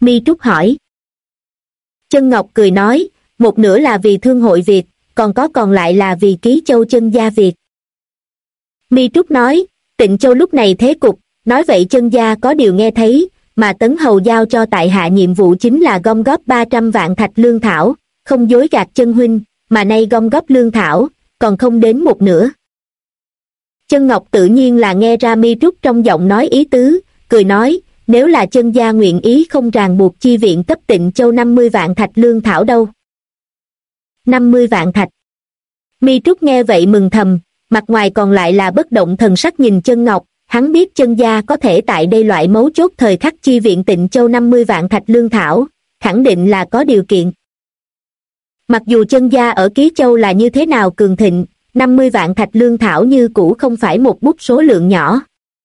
Mi Trúc hỏi. Chân Ngọc cười nói, một nửa là vì thương hội Việt, còn lại là vì Ký Châu chân gia Việt. Mi Trúc nói, Tịnh Châu lúc này thế cục, nói vậy chân gia có điều nghe thấy, mà Tấn Hầu giao cho tại hạ nhiệm vụ chính là gom góp 300 vạn thạch lương thảo, không dối gạt chân huynh, mà nay gom góp lương thảo, còn không đến một nửa. Chân Ngọc tự nhiên là nghe ra Mi Trúc trong giọng nói ý tứ, cười nói, nếu là chân gia nguyện ý không ràng buộc chi viện cấp Tịnh Châu 50 vạn thạch lương thảo đâu. 50 vạn thạch. Mi Trúc nghe vậy mừng thầm, mặt ngoài còn lại là bất động thần sắc nhìn Chân Ngọc, hắn biết chân gia có thể tại đây loại mấu chốt thời khắc chi viện Tịnh Châu 50 vạn thạch lương thảo, khẳng định là có điều kiện. Mặc dù chân gia ở Ký Châu là như thế nào cường thịnh, 50 vạn thạch lương thảo như cũ không phải một bút số lượng nhỏ.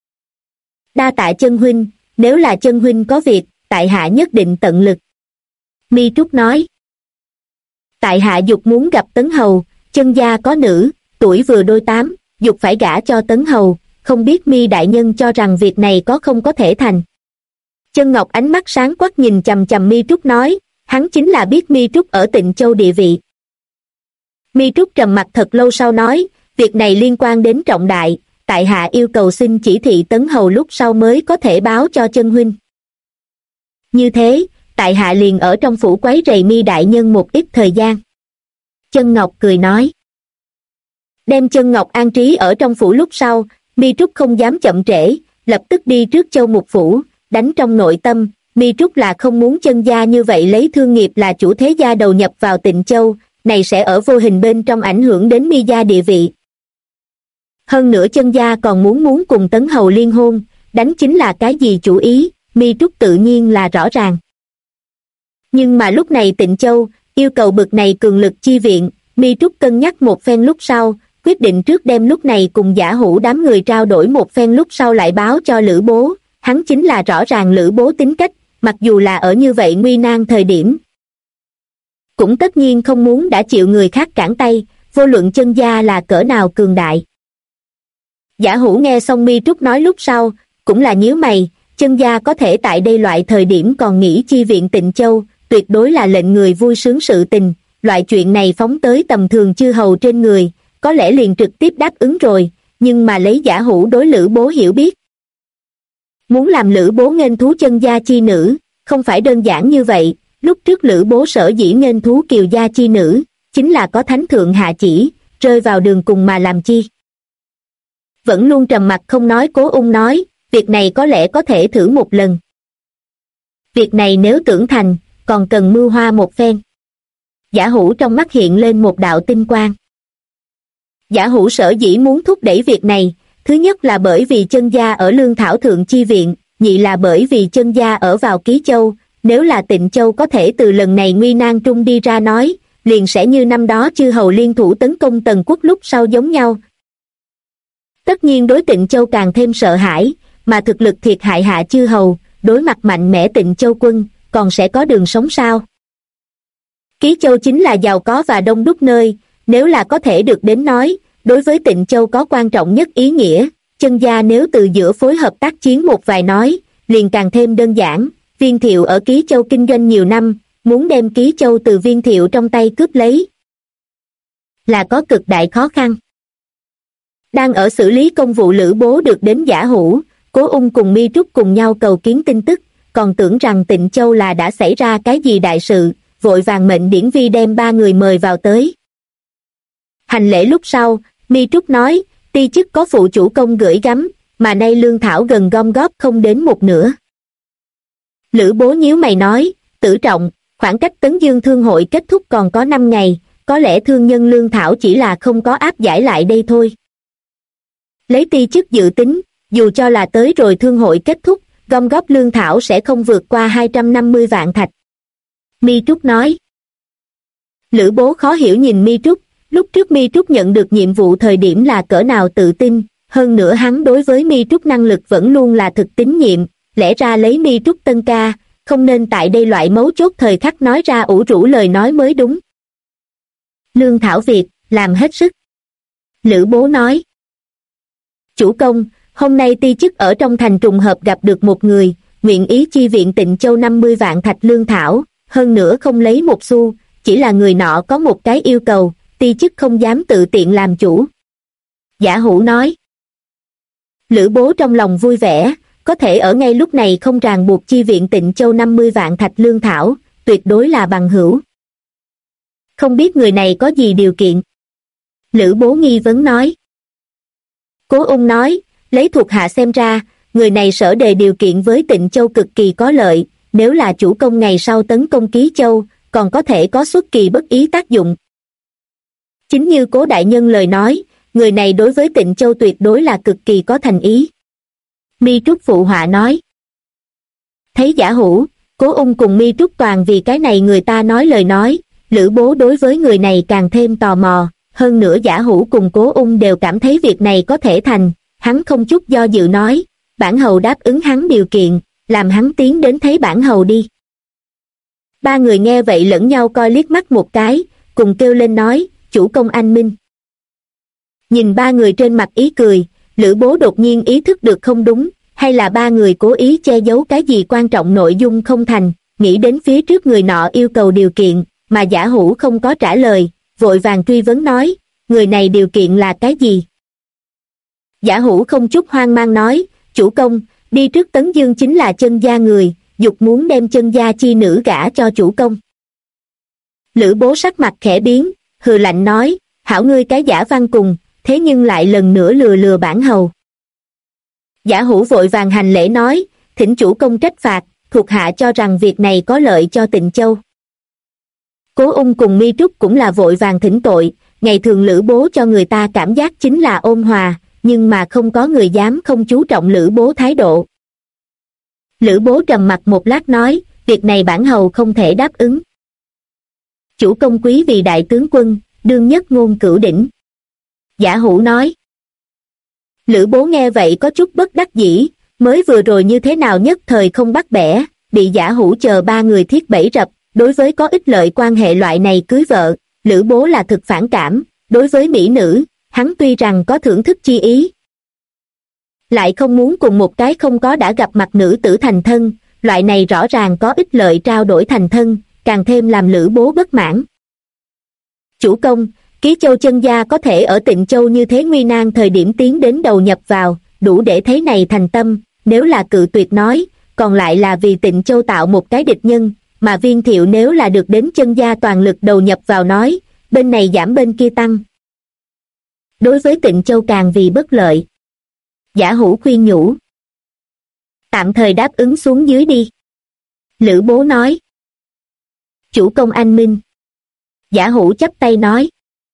Đa tạ chân huynh, nếu là chân huynh có việc, tại hạ nhất định tận lực. Mi Trúc nói. Tại hạ dục muốn gặp Tấn Hầu, chân gia có nữ, tuổi vừa đôi 8, dục phải gả cho Tấn Hầu, không biết Mi đại nhân cho rằng việc này không có thể thành. Chân Ngọc ánh mắt sáng quắc nhìn chằm chằm Mi Trúc nói, hắn chính là biết Mi Trúc ở Tịnh Châu địa vị. Mi Trúc trầm mặt thật lâu sau nói, việc này liên quan đến trọng đại, tại hạ yêu cầu xin chỉ thị Tấn Hầu lúc sau mới có thể báo cho chân huynh. Như thế, tại hạ liền ở trong phủ quấy rầy Mi đại nhân một ít thời gian. Chân Ngọc cười nói. Đem Chân Ngọc an trí ở trong phủ lúc sau, Mi Trúc không dám chậm trễ, lập tức đi trước Châu Mục phủ, đánh trong nội tâm, Mi Trúc là không muốn chân gia như vậy lấy thương nghiệp là chủ thế gia đầu nhập vào Tịnh Châu, này sẽ ở vô hình bên trong ảnh hưởng đến Mi gia địa vị. Hơn nữa chân gia còn muốn cùng Tấn Hầu liên hôn, đánh chính là cái gì chủ ý, Mi Trúc tự nhiên là rõ ràng. Nhưng mà lúc này Tịnh Châu, yêu cầu bực này cường lực chi viện, Mi Trúc cân nhắc một phen lúc sau, quyết định trước đem lúc này cùng Giả Hữu đám người trao đổi một phen lúc sau lại báo cho Lữ Bố, hắn chính là rõ ràng Lữ Bố tính cách, mặc dù là ở như vậy nguy nan thời điểm. Cũng tất nhiên không muốn đã chịu người khác cản tay, vô luận chân gia là cỡ nào cường đại. Giả Hữu nghe xong Mi Trúc nói lúc sau, cũng là nhíu mày, chân gia có thể tại đây loại thời điểm còn nghĩ chi viện Tịnh Châu, tuyệt đối là lệnh người vui sướng sự tình, loại chuyện này phóng tới tầm thường chư hầu trên người, có lẽ liền trực tiếp đáp ứng rồi, nhưng mà lấy Giả Hữu đối Lữ Bố hiểu biết. Muốn làm Lữ Bố nghênh thú chân gia chi nữ, không phải đơn giản như vậy, lúc trước Lữ Bố sở dĩ nghênh thú Kiều gia chi nữ, chính là có thánh thượng hạ chỉ, rơi vào đường cùng mà làm chi. Vẫn luôn trầm mặc không nói Cố Ung nói, việc này có lẽ có thể thử một lần. Việc này nếu tưởng thành, còn cần mưu hoa một phen. Giả Hữu trong mắt hiện lên một đạo tinh quang. Giả Hữu sở dĩ muốn thúc đẩy việc này, thứ nhất là bởi vì chân gia ở lương thảo thượng chi viện, nhị là bởi vì chân gia ở vào Ký Châu, nếu là Tịnh Châu có thể từ lần này nguy nan trung đi ra nói, liền sẽ như năm đó chư hầu liên thủ tấn công Tần Quốc lúc sau giống nhau. Tất nhiên đối Tịnh Châu càng thêm sợ hãi, mà thực lực thiệt hại hạ chư hầu, đối mặt mạnh mẽ Tịnh Châu quân, còn sẽ có đường sống sao? Ký Châu chính là giàu có và đông đúc nơi, nếu là có thể được đến nói, đối với Tịnh Châu có quan trọng nhất ý nghĩa, chân gia nếu từ giữa phối hợp tác chiến một vài nói, liền càng thêm đơn giản, Viên Thiệu ở Ký Châu kinh doanh nhiều năm, muốn đem Ký Châu từ Viên Thiệu trong tay cướp lấy, là có cực đại khó khăn. Đang ở xử lý công vụ Lữ Bố được đến Giả Hữu, Cố Ung cùng Mi Trúc cùng nhau cầu kiến tin tức, còn tưởng rằng Tịnh Châu là đã xảy ra cái gì đại sự, vội vàng mệnh Điển Vi đem 3 người mời vào tới. Hành lễ lúc sau, Mi Trúc nói, ti chức có phụ chủ công gửi gắm, mà nay lương thảo gần gom góp không đến một nửa. Lữ Bố nhíu mày nói, Tử Trọng, khoảng cách Tấn Dương Thương hội kết thúc còn có 5 ngày, có lẽ thương nhân lương thảo chỉ là không có áp giải lại đây thôi. Lấy ti chức dự tính, dù cho là tới rồi thương hội kết thúc, gom góp lương thảo sẽ không vượt qua 250 vạn thạch. Mi Trúc nói. Lữ Bố khó hiểu nhìn Mi Trúc, lúc trước Mi Trúc nhận được nhiệm vụ thời điểm là cỡ nào tự tin, hơn nữa hắn đối với Mi Trúc năng lực vẫn luôn là thực tín nhiệm, lẽ ra lấy Mi Trúc tân ca, không nên tại đây loại mấu chốt thời khắc nói ra ủ rũ lời nói mới đúng. Lương thảo việc, làm hết sức. Lữ Bố nói. Chủ công, hôm nay ti chức ở trong thành trùng hợp gặp được một người, nguyện ý chi viện Tịnh Châu 50 vạn thạch lương thảo, hơn nữa không lấy một xu, chỉ là người nọ có một cái yêu cầu, ti chức không dám tự tiện làm chủ. Giả Hủ nói. Lữ Bố trong lòng vui vẻ, có thể ở ngay lúc này không ràng buộc chi viện Tịnh Châu 50 vạn thạch lương thảo, tuyệt đối là bằng hữu. Không biết người này có gì điều kiện? Lữ Bố nghi vấn nói. Cố Ung nói, lấy thuộc hạ xem ra, người này sở đề điều kiện với Tịnh Châu cực kỳ có lợi, nếu là chủ công ngày sau tấn công Ký Châu, còn có thể có xuất kỳ bất ý tác dụng. Chính như Cố đại nhân lời nói, người này đối với Tịnh Châu tuyệt đối là cực kỳ có thành ý. Mi Trúc phụ họa nói. Thấy Giả Hủ, Cố Ung cùng Mi Trúc toàn vì cái này người ta nói lời nói, Lữ Bố đối với người này càng thêm tò mò, hơn nữa Giả Hủ cùng Cố Ung đều cảm thấy việc này có thể thành, hắn không chút do dự nói, bản hầu đáp ứng hắn điều kiện, làm hắn tiến đến thấy bản hầu đi. Ba người nghe vậy lẫn nhau coi liếc mắt một cái, cùng kêu lên nói, chủ công anh minh. Nhìn ba người trên mặt ý cười, Lữ Bố đột nhiên ý thức được không đúng, hay là ba người cố ý che giấu cái gì quan trọng nội dung không thành, nghĩ đến phía trước người nọ yêu cầu điều kiện, mà Giả Hủ không có trả lời, vội vàng truy vấn nói, người này điều kiện là cái gì? Giả Hủ không chút hoang mang nói, chủ công, đi trước Tấn Dương chính là Chân gia người, dục muốn đem Chân gia chi nữ gả cho chủ công. Lữ Bố sắc mặt khẽ biến, hừ lạnh nói, hảo ngươi cái giả văn cùng, thế nhưng lại lần nữa lừa bản hầu. Giả Hủ vội vàng hành lễ nói, thỉnh chủ công trách phạt, thuộc hạ cho rằng việc này có lợi cho Tịnh Châu. Cố Ung cùng Mi Trúc cũng là vội vàng thỉnh tội, ngày thường Lữ Bố cho người ta cảm giác chính là ôn hòa, nhưng mà không có người dám không chú trọng Lữ Bố thái độ. Lữ Bố trầm mặt một lát nói, việc này bản hầu không thể đáp ứng. Chủ công quý vì đại tướng quân, đương nhất ngôn cửu đỉnh. Giả Hủ nói. Lữ Bố nghe vậy có chút bất đắc dĩ, mới vừa rồi như thế nào nhất thời không bắt bẻ, bị Giả Hủ chờ ba người thiết bẫy rập, đối với có ích lợi quan hệ loại này cưới vợ, Lữ Bố là thực phản cảm, đối với mỹ nữ, hắn tuy rằng có thưởng thức chi ý, lại không muốn cùng một cái không có đã gặp mặt nữ tử thành thân, loại này rõ ràng có ích lợi trao đổi thành thân, càng thêm làm Lữ Bố bất mãn. Chủ công, Ký Châu Chân gia có thể ở Tịnh Châu như thế nguy nan thời điểm tiến đến đầu nhập vào, đủ để thấy này thành tâm, nếu là cự tuyệt nói, còn lại là vì Tịnh Châu tạo một cái địch nhân, mà Viên Thiệu nếu là được đến Chân gia toàn lực đầu nhập vào nói, bên này giảm bên kia tăng. Đối với Tịnh Châu càng vì bất lợi. Giả Hủ khuyên nhủ. Tạm thời đáp ứng xuống dưới đi. Lữ Bố nói. Chủ công anh minh. Giả Hủ chắp tay nói.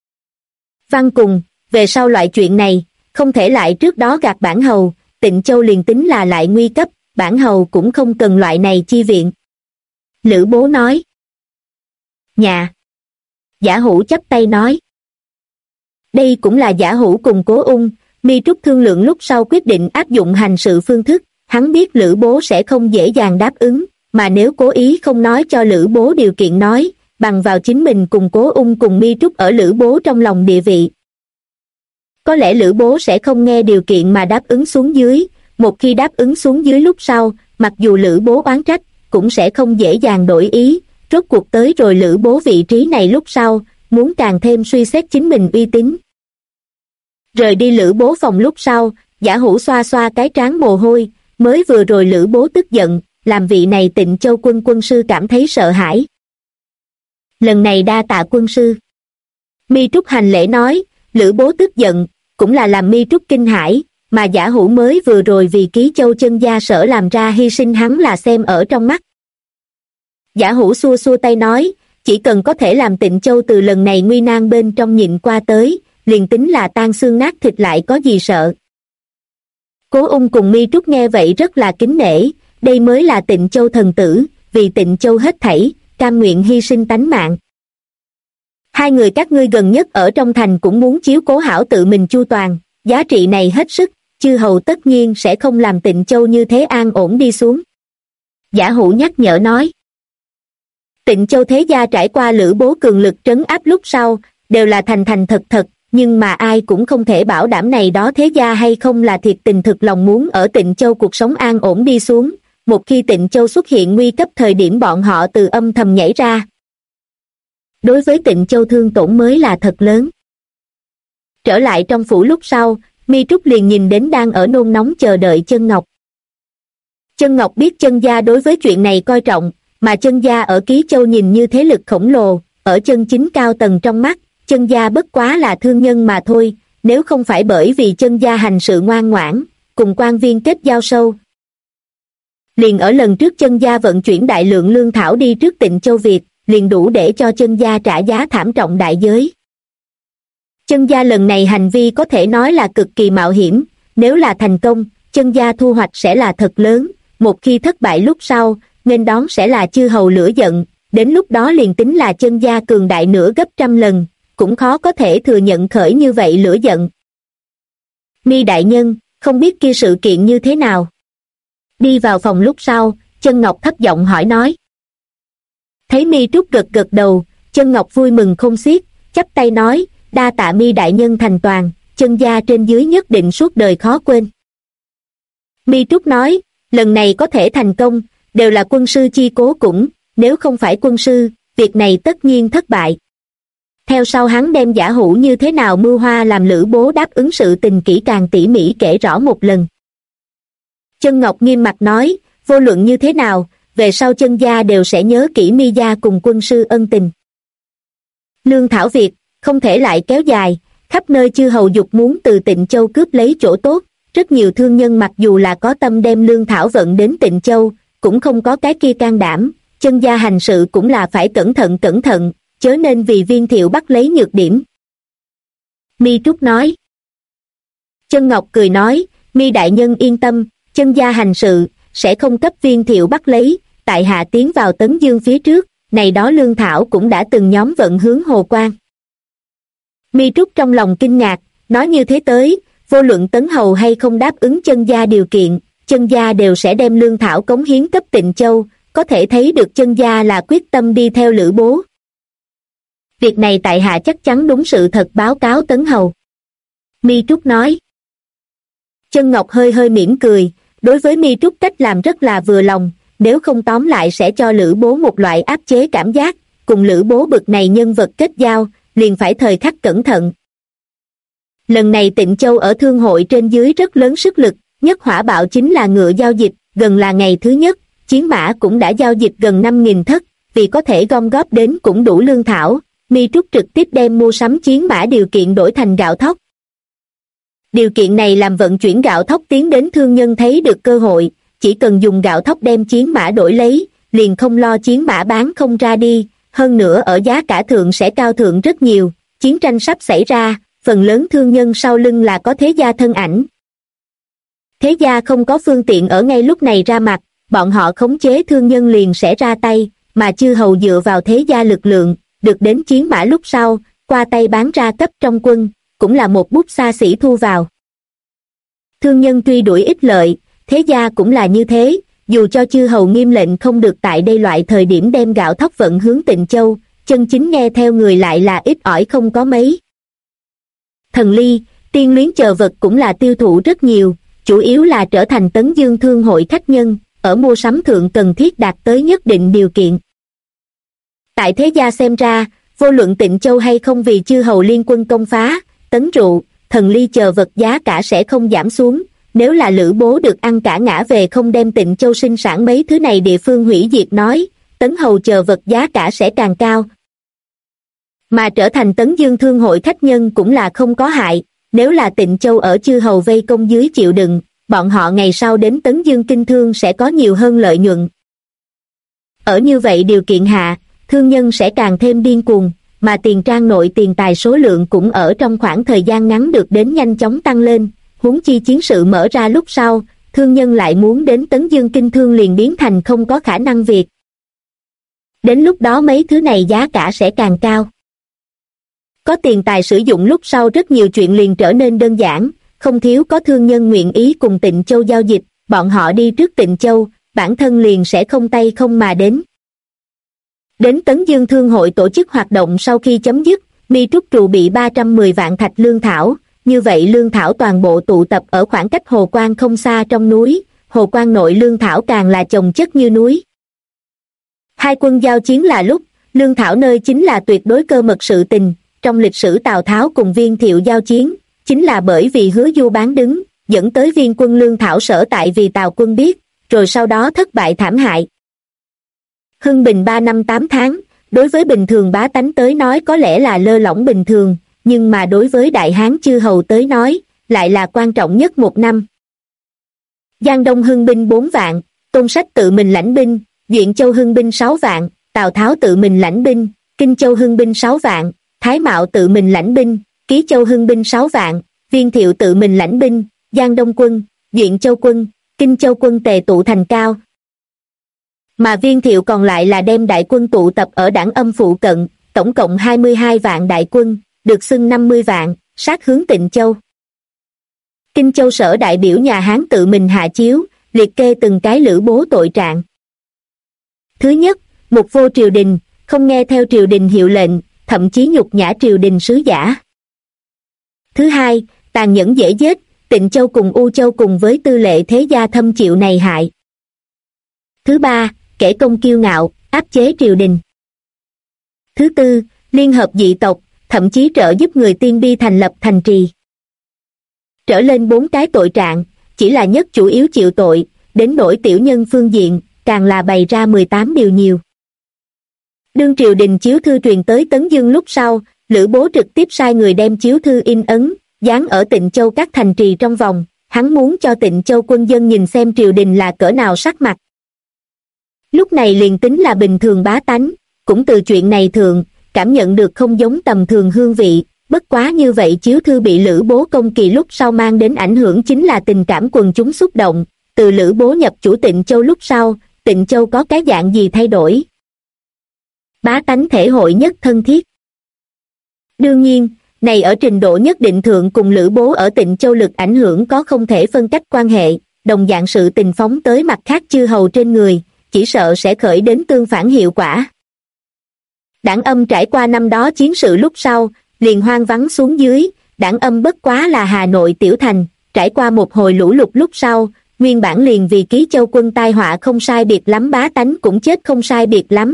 Văn cùng, về sau loại chuyện này, không thể lại trước đó gạt bản hầu, Tịnh Châu liền tính là lại nguy cấp, bản hầu cũng không cần loại này chi viện. Lữ Bố nói. Nhà. Giả Hủ chắp tay nói. Đây cũng là Giả Hủ cùng Cố Ung, Mi Trúc thương lượng lúc sau quyết định áp dụng hành sự phương thức, hắn biết Lữ Bố sẽ không dễ dàng đáp ứng, mà nếu cố ý không nói cho Lữ Bố điều kiện nói, bằng vào chính mình cùng Cố Ung cùng Mi Trúc ở Lữ Bố trong lòng địa vị. Có lẽ Lữ Bố sẽ không nghe điều kiện mà đáp ứng xuống dưới, một khi đáp ứng xuống dưới lúc sau, mặc dù Lữ Bố oán trách, cũng sẽ không dễ dàng đổi ý, rốt cuộc tới rồi Lữ Bố vị trí này lúc sau, muốn càng thêm suy xét chính mình uy tín. Rời đi Lữ Bố phòng lúc sau, Giả Hủ xoa xoa cái trán mồ hôi, mới vừa rồi Lữ Bố tức giận, làm vị này Tịnh Châu quân sư cảm thấy sợ hãi. Lần này đa tạ quân sư. Mi Trúc hành lễ nói, Lữ Bố tức giận, cũng là làm Mi Trúc kinh hãi, mà Giả Hủ mới vừa rồi vì Ký Châu Chân gia sở làm ra hy sinh hắn là xem ở trong mắt. Giả Hủ xua xua tay nói, chỉ cần có thể làm Tịnh Châu từ lần này nguy nan bên trong nhịn qua tới, liền tính là tan xương nát thịt lại có gì sợ. Cố Ung cùng Mi Trúc nghe vậy rất là kính nể, đây mới là Tịnh Châu thần tử, vì Tịnh Châu hết thảy, cam nguyện hy sinh tánh mạng. Hai người các ngươi gần nhất ở trong thành cũng muốn chiếu cố hảo tự mình chu toàn, giá trị này hết sức, chư hầu tất nhiên sẽ không làm Tịnh Châu như thế an ổn đi xuống. Giả Hủ nhắc nhở nói. Tịnh Châu thế gia trải qua Lữ Bố cường lực trấn áp lúc sau, đều là thành thành thật thật, nhưng mà ai cũng không thể bảo đảm này đó thế gia hay không là thiệt tình thực lòng muốn ở Tịnh Châu cuộc sống an ổn đi xuống, một khi Tịnh Châu xuất hiện nguy cấp thời điểm bọn họ từ âm thầm nhảy ra. Đối với Tịnh Châu thương tổn mới là thật lớn. Trở lại trong phủ lúc sau, Mi Trúc liền nhìn đến đang ở nôn nóng chờ đợi Chân Ngọc. Chân Ngọc biết Chân gia đối với chuyện này coi trọng, mà Chân gia ở Ký Châu nhìn như thế lực khổng lồ, ở chân chính cao tầng trong mắt, Chân gia bất quá là thương nhân mà thôi, nếu không phải bởi vì Chân gia hành sự ngoan ngoãn, cùng quan viên kết giao sâu. Liền ở lần trước Chân gia vận chuyển đại lượng lương thảo đi trước Tịnh Châu Việt, liền đủ để cho Chân gia trả giá thảm trọng đại giới. Chân gia lần này hành vi có thể nói là cực kỳ mạo hiểm, nếu là thành công, Chân gia thu hoạch sẽ là thật lớn, một khi thất bại lúc sau, nên đón sẽ là chư hầu lửa giận, đến lúc đó liền tính là Chân gia cường đại nửa gấp trăm lần, cũng khó có thể thừa nhận khởi như vậy lửa giận. Mi đại nhân, không biết kia sự kiện như thế nào? Đi vào phòng lúc sau, Chân Ngọc thấp giọng hỏi nói. Thấy Mi Trúc gật gật đầu, Chân Ngọc vui mừng không xiết, chắp tay nói, đa tạ Mi đại nhân thành toàn, Chân gia trên dưới nhất định suốt đời khó quên. Mi Trúc nói, lần này có thể thành công, đều là quân sư chi cố cũng, nếu không phải quân sư, việc này tất nhiên thất bại. Theo sau hắn đem giả hủ như thế nào mưu hoa làm Lữ Bố đáp ứng sự tình kỹ càng tỉ mỉ kể rõ một lần. Chân Ngọc nghiêm mặt nói, vô luận như thế nào, về sau Chân gia đều sẽ nhớ kỹ Mi gia cùng quân sư ân tình. Lương thảo việc, không thể lại kéo dài, khắp nơi chư hầu dục muốn từ Tịnh Châu cướp lấy chỗ tốt, rất nhiều thương nhân mặc dù là có tâm đem lương thảo vận đến Tịnh Châu, cũng không có cái kia can đảm, Chân gia hành sự cũng là phải cẩn thận, chớ nên vì Viên Thiệu bắt lấy nhược điểm. Mi Trúc nói. Chân Ngọc cười nói, Mi đại nhân yên tâm, Chân gia hành sự, sẽ không cấp Viên Thiệu bắt lấy, tại hạ tiến vào Tấn Dương phía trước, này đó lương thảo cũng đã từng nhóm vận hướng Hồ Quan. Mi Trúc trong lòng kinh ngạc, nói như thế tới, vô luận Tấn Hầu hay không đáp ứng Chân gia điều kiện, Chân gia đều sẽ đem lương thảo cống hiến cấp Tịnh Châu, có thể thấy được Chân gia là quyết tâm đi theo Lữ Bố. Việc này tại hạ chắc chắn đúng sự thật báo cáo Tấn Hầu. Mi Trúc nói. Chân Ngọc hơi hơi mỉm cười, đối với Mi Trúc cách làm rất là vừa lòng, nếu không tóm lại sẽ cho Lữ Bố một loại áp chế cảm giác, cùng Lữ Bố bực này nhân vật kết giao, liền phải thời khắc cẩn thận. Lần này Tịnh Châu ở thương hội trên dưới rất lớn sức lực, nhất hỏa bạo chính là ngựa giao dịch, gần là ngày thứ nhất, chiến mã cũng đã giao dịch gần 5.000 thất, vì có thể gom góp đến cũng đủ lương thảo, Mi Trúc trực tiếp đem mua sắm chiến mã điều kiện đổi thành gạo thóc. Điều kiện này làm vận chuyển gạo thóc tiến đến thương nhân thấy được cơ hội, chỉ cần dùng gạo thóc đem chiến mã đổi lấy, liền không lo chiến mã bán không ra đi, hơn nữa ở giá cả thượng sẽ cao thượng rất nhiều, chiến tranh sắp xảy ra, phần lớn thương nhân sau lưng là có thế gia thân ảnh. Thế gia không có phương tiện ở ngay lúc này ra mặt, bọn họ khống chế thương nhân liền sẽ ra tay, mà chư hầu dựa vào thế gia lực lượng, được đến chiến mã lúc sau, qua tay bán ra cấp trong quân, cũng là một bút xa xỉ thu vào. Thương nhân truy đuổi ích lợi, thế gia cũng là như thế, dù cho chư hầu nghiêm lệnh không được tại đây loại thời điểm đem gạo thóc vận hướng Tịnh Châu, chân chính nghe theo người lại là ít ỏi không có mấy. Thần ly, tiên luyến chờ vật cũng là tiêu thụ rất nhiều, chủ yếu là trở thành Tấn Dương thương hội khách nhân, ở mua sắm thượng cần thiết đạt tới nhất định điều kiện. Tại thế gia xem ra, vô luận Tịnh Châu hay không vì chư hầu liên quân công phá, tấn rượu, thần ly chờ vật giá cả sẽ không giảm xuống, nếu là Lữ Bố được ăn cả ngã về không đem Tịnh Châu sinh sản mấy thứ này địa phương hủy diệt nói, tấn hầu chờ vật giá cả sẽ càng cao. Mà trở thành Tấn Dương thương hội khách nhân cũng là không có hại, nếu là Tịnh Châu ở chư hầu vây công dưới chịu đựng, bọn họ ngày sau đến Tấn Dương kinh thương sẽ có nhiều hơn lợi nhuận. Ở như vậy điều kiện hạ, thương nhân sẽ càng thêm điên cuồng, mà tiền trang nội tiền tài số lượng cũng ở trong khoảng thời gian ngắn được đến nhanh chóng tăng lên, huống chi chiến sự mở ra lúc sau, thương nhân lại muốn đến Tấn Dương kinh thương liền biến thành không có khả năng việc. Đến lúc đó mấy thứ này giá cả sẽ càng cao. Có tiền tài sử dụng lúc sau rất nhiều chuyện liền trở nên đơn giản, không thiếu có thương nhân nguyện ý cùng Tịnh Châu giao dịch, bọn họ đi trước Tịnh Châu, bản thân liền sẽ không tay không mà đến. Đến Tấn Dương thương hội tổ chức hoạt động sau khi chấm dứt, Mi Trúc trù bị 310 vạn thạch lương thảo, như vậy lương thảo toàn bộ tụ tập ở khoảng cách Hồ Quan không xa trong núi, Hồ Quan nội lương thảo càng là chồng chất như núi. Hai quân giao chiến là lúc, lương thảo nơi chính là tuyệt đối cơ mật sự tình, trong lịch sử Tào Tháo cùng Viên Thiệu giao chiến, chính là bởi vì Hứa Du bán đứng, dẫn tới viên quân lương thảo sở tại vì Tào quân biết, rồi sau đó thất bại thảm hại. Hưng Bình 3 năm 8 tháng, đối với bình thường bá tánh tới nói có lẽ là lơ lỏng bình thường, nhưng mà đối với Đại Hán chư hầu tới nói, lại là quan trọng nhất một năm. Giang Đông hưng binh 4 vạn, Tôn Sách tự mình lãnh binh, Duyện Châu hưng binh 6 vạn, Tào Tháo tự mình lãnh binh, Kinh Châu hưng binh 6 vạn, Thái Mạo tự mình lãnh binh, Ký Châu hưng binh 6 vạn, Viên Thiệu tự mình lãnh binh, Giang Đông quân, Duyện Châu quân, Kinh Châu quân tề tụ thành cao. Mà Viên Thiệu còn lại là đem đại quân tụ tập ở Đảng Âm phụ cận, tổng cộng 22 vạn đại quân, được xưng 50 vạn, sát hướng Tịnh Châu. Kinh Châu sở đại biểu nhà Hán tự mình hạ chiếu, liệt kê từng cái lữ bố tội trạng. Thứ nhất, mục vô triều đình, không nghe theo triều đình hiệu lệnh, thậm chí nhục nhã triều đình sứ giả. Thứ hai, tàn nhẫn dễ giết, Tịnh Châu cùng U Châu cùng với tư lệ thế gia thâm chịu này hại. Thứ ba, kẻ công kiêu ngạo, áp chế triều đình. Thứ tư, liên hợp dị tộc, thậm chí trợ giúp người Tiên Bi thành lập thành trì. Trở lên 4 cái tội trạng, chỉ là nhất chủ yếu chịu tội, đến nỗi tiểu nhân phương diện, càng là bày ra 18 điều nhiều. Đương triều đình chiếu thư truyền tới Tấn Dương lúc sau, Lữ Bố trực tiếp sai người đem chiếu thư in ấn, dán ở Tịnh Châu các thành trì trong vòng, hắn muốn cho Tịnh Châu quân dân nhìn xem triều đình là cỡ nào sắc mặt. Lúc này liền tính là bình thường bá tánh, cũng từ chuyện này thượng, cảm nhận được không giống tầm thường hương vị, bất quá như vậy chiếu thư bị Lữ Bố công kỳ lúc sau mang đến ảnh hưởng chính là tình cảm quần chúng xúc động, từ Lữ Bố nhập chủ Tịnh Châu lúc sau, Tịnh Châu có cái dạng gì thay đổi? Bá tánh thể hội nhất thân thiết. Đương nhiên, này ở trình độ nhất định thượng cùng Lữ Bố ở Tịnh Châu lực ảnh hưởng có không thể phân cách quan hệ, đồng dạng sự tình phóng tới mặt khác chư hầu trên người, chỉ sợ sẽ khởi đến tương phản hiệu quả. Đảng Âm trải qua năm đó chiến sự lúc sau, liền hoang vắng xuống dưới, Đảng Âm bất quá là Hà Nội tiểu thành, trải qua một hồi lũ lụt lúc sau, nguyên bản liền vì Ký Châu quân tai họa không sai biệt lắm bá tánh cũng chết không sai biệt lắm.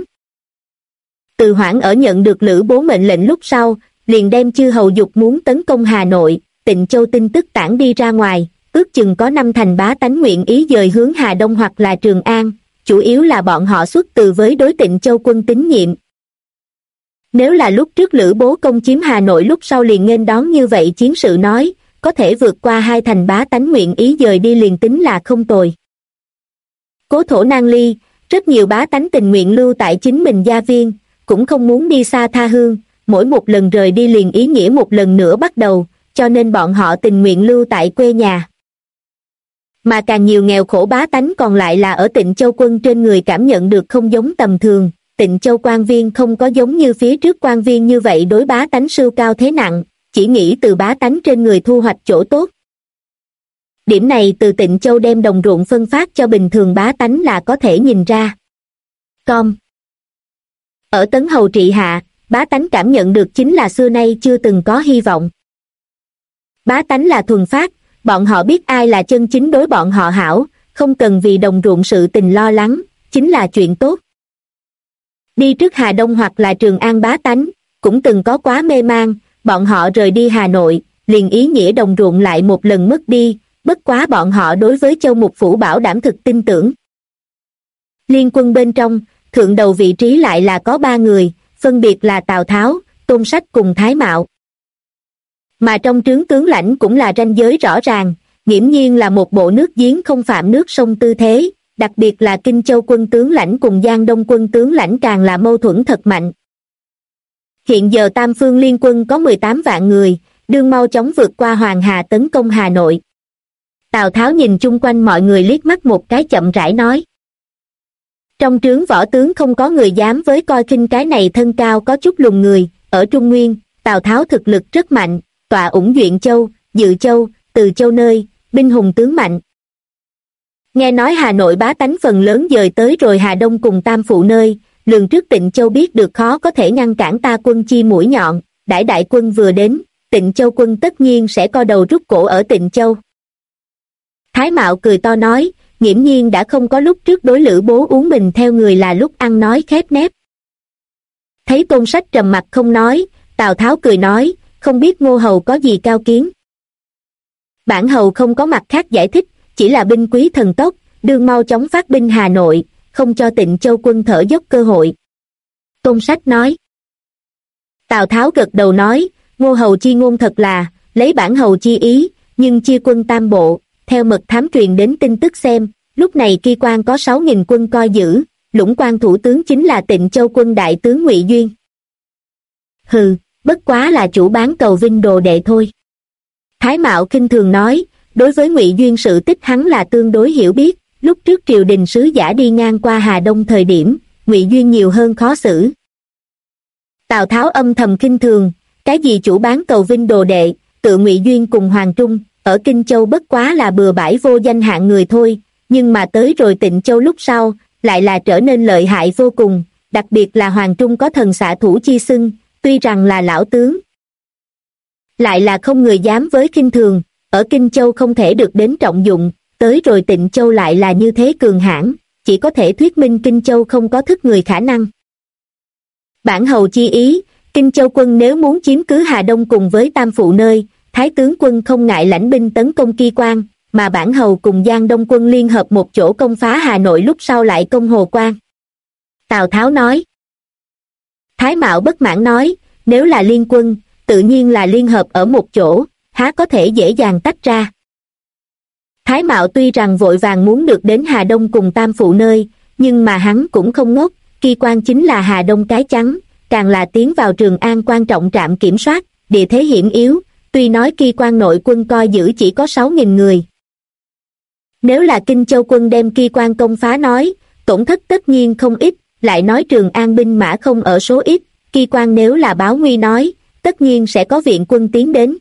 Từ Hoảng ở nhận được Lữ Bố mệnh lệnh lúc sau, liền đem chư hầu dục muốn tấn công Hà Nội, Tịnh Châu tin tức tản đi ra ngoài, ước chừng có 5 thành bá tánh nguyện ý dời hướng Hà Đông hoặc là Trường An, chủ yếu là bọn họ xuất từ với đối Tịnh Châu quân tín nhiệm. Nếu là lúc trước Lữ Bố công chiếm Hà Nội lúc sau liền nghênh đón như vậy chiến sự nói, có thể vượt qua 2 thành bá tánh nguyện ý dời đi liền tính là không tồi. Cố thổ nan ly, rất nhiều bá tánh tình nguyện lưu tại chính mình gia viên, cũng không muốn đi xa tha hương, mỗi một lần rời đi liền ý nghĩa một lần nữa bắt đầu, cho nên bọn họ tình nguyện lưu tại quê nhà. Mà càng nhiều nghèo khổ bá tánh còn lại là ở Tịnh Châu quân trên người cảm nhận được không giống tầm thường, Tịnh Châu quan viên không có giống như phía trước quan viên như vậy đối bá tánh sưu cao thế nặng, chỉ nghĩ từ bá tánh trên người thu hoạch chỗ tốt. Điểm này từ Tịnh Châu đem đồng ruộng phân phát cho bình thường bá tánh là có thể nhìn ra. Ở Tấn Hầu trị hạ, bá tánh cảm nhận được chính là xưa nay chưa từng có hy vọng. Bá tánh là thuần phát, bọn họ biết ai là chân chính đối bọn họ hảo, không cần vì đồng ruộng sự tình lo lắng, chính là chuyện tốt. Đi trước Hà Đông hoặc là Trường An bá tánh, cũng từng có quá mê mang, bọn họ rời đi Hà Nội, liền ý nghĩa đồng ruộng lại một lần mất đi, bất quá bọn họ đối với Châu Mục Phủ bảo đảm thực tin tưởng. Liên quân bên trong, thượng đầu vị trí lại là có 3 người, phân biệt là Tào Tháo, Tôn Sách cùng Thái Mạo. Mà trong trướng tướng lãnh cũng là ranh giới rõ ràng, nghiễm nhiên là một bộ nước giếng không phạm nước sông tư thế, đặc biệt là Kinh Châu quân tướng lãnh cùng Giang Đông quân tướng lãnh càng là mâu thuẫn thật mạnh. Hiện giờ Tam Phương liên quân có 18 vạn người, đương mau chóng vượt qua Hoàng Hà tấn công Hà Nội. Tào Tháo nhìn chung quanh mọi người liếc mắt một cái chậm rãi nói. Trong trướng võ tướng không có người dám với coi khinh cái này thân cao có chút lùn người, ở Trung Nguyên, Tào Tháo thực lực rất mạnh, tọa ủng Duyện Châu, Dự Châu, Từ Châu nơi, binh hùng tướng mạnh. Nghe nói Hà Nội bá tánh phần lớn dời tới rồi Hà Đông cùng Tam Phụ nơi, lường trước Tịnh Châu biết được khó có thể ngăn cản ta quân chi mũi nhọn, đại quân vừa đến, Tịnh Châu quân tất nhiên sẽ co đầu rút cổ ở Tịnh Châu. Thái Mạo cười to nói, nghiễm nhiên đã không có lúc trước đối Lữ Bố uống mình theo người là lúc ăn nói khép nép. Thấy Tôn Sách trầm mặc không nói, Tào Tháo cười nói, không biết Ngô hầu có gì cao kiến. Bản hầu không có mặt khác giải thích, chỉ là binh quý thần tốc, đương mau chóng phát binh Hà Nội, không cho Tịnh Châu quân thở dốc cơ hội. Tôn Sách nói. Tào Tháo gật đầu nói, Ngô hầu chi ngôn thật là, lấy bản hầu chi ý, nhưng chia quân tam bộ, theo mật thám truyền đến tin tức xem, lúc này Kỳ Quan có 6.000 quân coi giữ, Lũng Quan thủ tướng chính là Tịnh Châu quân đại tướng Ngụy Duyên. Hừ, bất quá là chủ bán cầu vinh đồ đệ thôi. Thái Mạo khinh thường nói, đối với Ngụy Duyên sự tích hắn là tương đối hiểu biết, lúc trước triều đình sứ giả đi ngang qua Hà Đông thời điểm, Ngụy Duyên nhiều hơn khó xử. Tào Tháo âm thầm khinh thường, cái gì chủ bán cầu vinh đồ đệ, tự Ngụy Duyên cùng Hoàng Trung, ở Kinh Châu bất quá là bừa bãi vô danh hạng người thôi, nhưng mà tới rồi Tịnh Châu lúc sau, lại là trở nên lợi hại vô cùng, đặc biệt là Hoàng Trung có thần xạ thủ chi xưng, tuy rằng là lão tướng, lại là không người dám với khinh thường, ở Kinh Châu không thể được đến trọng dụng, tới rồi Tịnh Châu lại là như thế cường hãn, chỉ có thể thuyết minh Kinh Châu không có thức người khả năng. Bản hầu chi ý, Kinh Châu quân nếu muốn chiếm cứ Hà Đông cùng với Tam Phụ nơi, Thái tướng quân không ngại lãnh binh tấn công Kỳ Quan, mà bản hầu cùng Giang Đông quân liên hợp một chỗ công phá Hà Nội lúc sau lại công Hồ Quan. Tào Tháo nói. Thái Mạo bất mãn nói, nếu là liên quân, tự nhiên là liên hợp ở một chỗ, há có thể dễ dàng tách ra. Thái Mạo tuy rằng vội vàng muốn được đến Hà Đông cùng Tam Phụ nơi, nhưng mà hắn cũng không ngốc, Kỳ Quan chính là Hà Đông cái chắn, càng là tiến vào Trường An quan trọng trạm kiểm soát, địa thế hiểm yếu, tuy nói Kỳ Quan nội quân coi giữ chỉ có 6.000 người. Nếu là Kinh Châu quân đem Kỳ Quan công phá nói, tổn thất tất nhiên không ít, lại nói Trường An binh mã không ở số ít, Kỳ Quan nếu là báo nguy nói, tất nhiên sẽ có viện quân tiến đến.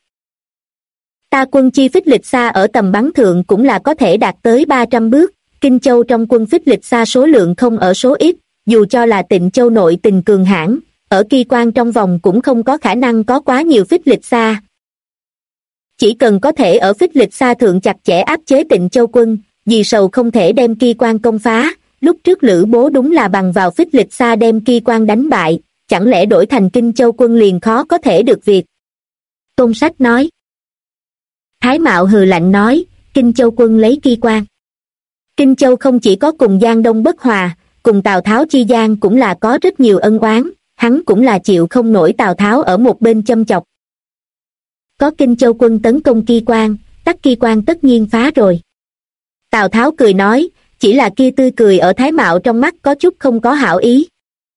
Ta quân chi phích lịch xa ở tầm bắn thượng cũng là có thể đạt tới 300 bước, Kinh Châu trong quân phích lịch xa số lượng không ở số ít, dù cho là Tịnh Châu nội tình cường hãn, ở Kỳ Quan trong vòng cũng không có khả năng có quá nhiều phích lịch xa. Chỉ cần có thể ở phích lịch xa thượng chặt chẽ áp chế Tịnh Châu quân, vì sầu không thể đem Kỳ Quan công phá, lúc trước Lữ Bố đúng là bằng vào phích lịch xa đem Kỳ Quan đánh bại, chẳng lẽ đổi thành Kinh Châu quân liền khó có thể được việc. Tôn Sách nói. Thái Mạo hừ lạnh nói, Kinh Châu quân lấy Kỳ Quan. Kinh Châu không chỉ có cùng Giang Đông bất hòa, cùng Tào Tháo chi gian cũng là có rất nhiều ân oán, hắn cũng là chịu không nổi Tào Tháo ở một bên châm chọc. Có Kinh Châu quân tấn công Kỳ Quan, tắc Kỳ Quan tất nhiên phá rồi. Tào Tháo cười nói, chỉ là kia tươi cười ở Thái Mạo trong mắt có chút không có hảo ý.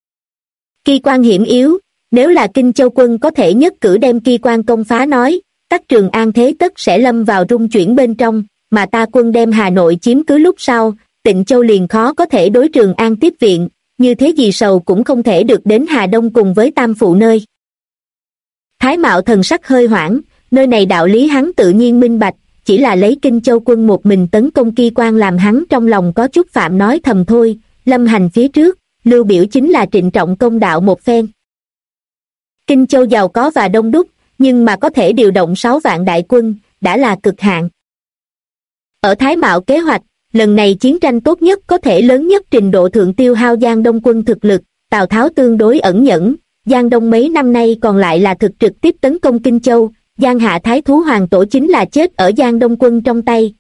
Kỳ Quan hiểm yếu, nếu là Kinh Châu quân có thể nhất cử đem Kỳ Quan công phá nói, tắc Trường An thế tất sẽ lâm vào rung chuyển bên trong, mà ta quân đem Hà Nội chiếm cứ lúc sau, Tịnh Châu liền khó có thể đối Trường An tiếp viện, như thế gì sầu cũng không thể được đến Hà Đông cùng với Tam Phụ nơi. Thái Mạo thần sắc hơi hoảng, nơi này đạo lý hắn tự nhiên minh bạch, chỉ là lấy Kinh Châu quân một mình tấn công Kỳ Quan làm hắn trong lòng có chút phạm nói thầm thôi, lâm hành phía trước, lưu biểu chính là trịnh trọng công đạo một phen. Kinh Châu giàu có và đông đúc, nhưng mà có thể điều động 6 vạn đại quân, đã là cực hạn. Ở Thái Mạo kế hoạch, lần này chiến tranh tốt nhất có thể lớn nhất trình độ thượng tiêu hao Giang Đông quân thực lực, Tào Tháo tương đối ẩn nhẫn, Giang Đông mấy năm nay còn lại là thực trực tiếp tấn công Kinh Châu, Giang Hạ Thái Thú Hoàng Tổ chính là chết ở Giang Đông quân trong tay.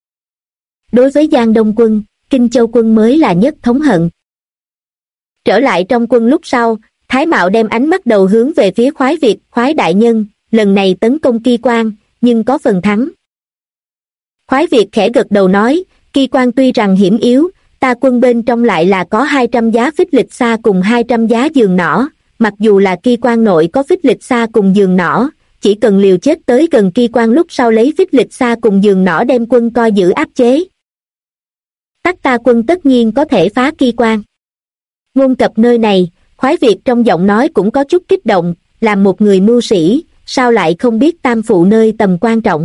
Đối với Giang Đông quân, Kinh Châu quân mới là nhất thống hận. Trở lại trong quân lúc sau, Thái Mạo đem ánh mắt đầu hướng về phía Khoái Việt, Khoái đại nhân, lần này tấn công Kỳ Quan, nhưng có phần thắng. Khoái Việt khẽ gật đầu nói, Kỳ Quan tuy rằng hiểm yếu, ta quân bên trong lại là có 200 giá phích lịch xa cùng 200 giá giường nỏ, mặc dù là Kỳ Quan nội có phích lịch xa cùng giường nỏ, chỉ cần liều chết tới gần Kỳ Quan lúc sau lấy phích lịch xa cùng giường nỏ đem quân coi giữ áp chế. Tắc ta quân tất nhiên có thể phá Kỳ Quan. Ngôn cập nơi này, Khoái Việt trong giọng nói cũng có chút kích động, làm một người mưu sĩ, sao lại không biết Tam Phụ nơi tầm quan trọng.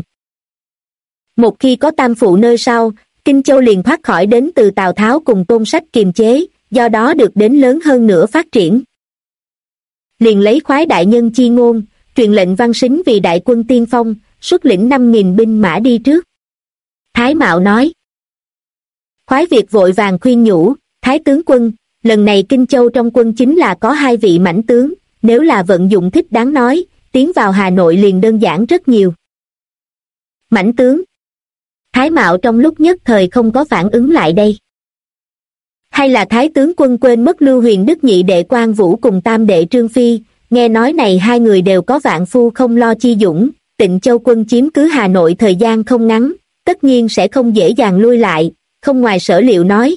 Một khi có Tam Phụ nơi sau, Kinh Châu liền thoát khỏi đến từ Tào Tháo cùng Tôn Sách kiềm chế, do đó được đến lớn hơn nữa phát triển. Liền lấy Khoái đại nhân chi ngôn, truyền lệnh Văn Sính vì đại quân tiên phong, xuất lĩnh 5.000 binh mã đi trước. Thái Mạo nói, Khoái Việt vội vàng khuyên nhủ, Thái tướng quân, lần này Kinh Châu trong quân chính là có 2 vị mãnh tướng, nếu là vận dụng thích đáng nói, tiến vào Hà Nội liền đơn giản rất nhiều. Mãnh tướng. Thái Mạo trong lúc nhất thời không có phản ứng lại đây. Hay là Thái tướng quân quên mất Lưu Huyền Đức nhị đệ Quan Vũ cùng tam đệ Trương Phi, nghe nói này 2 người đều có vạn phu không lo chi dũng, Tịnh Châu quân chiếm cứ Hà Nội thời gian không ngắn, tất nhiên sẽ không dễ dàng lui lại, không ngoài sở liệu nói.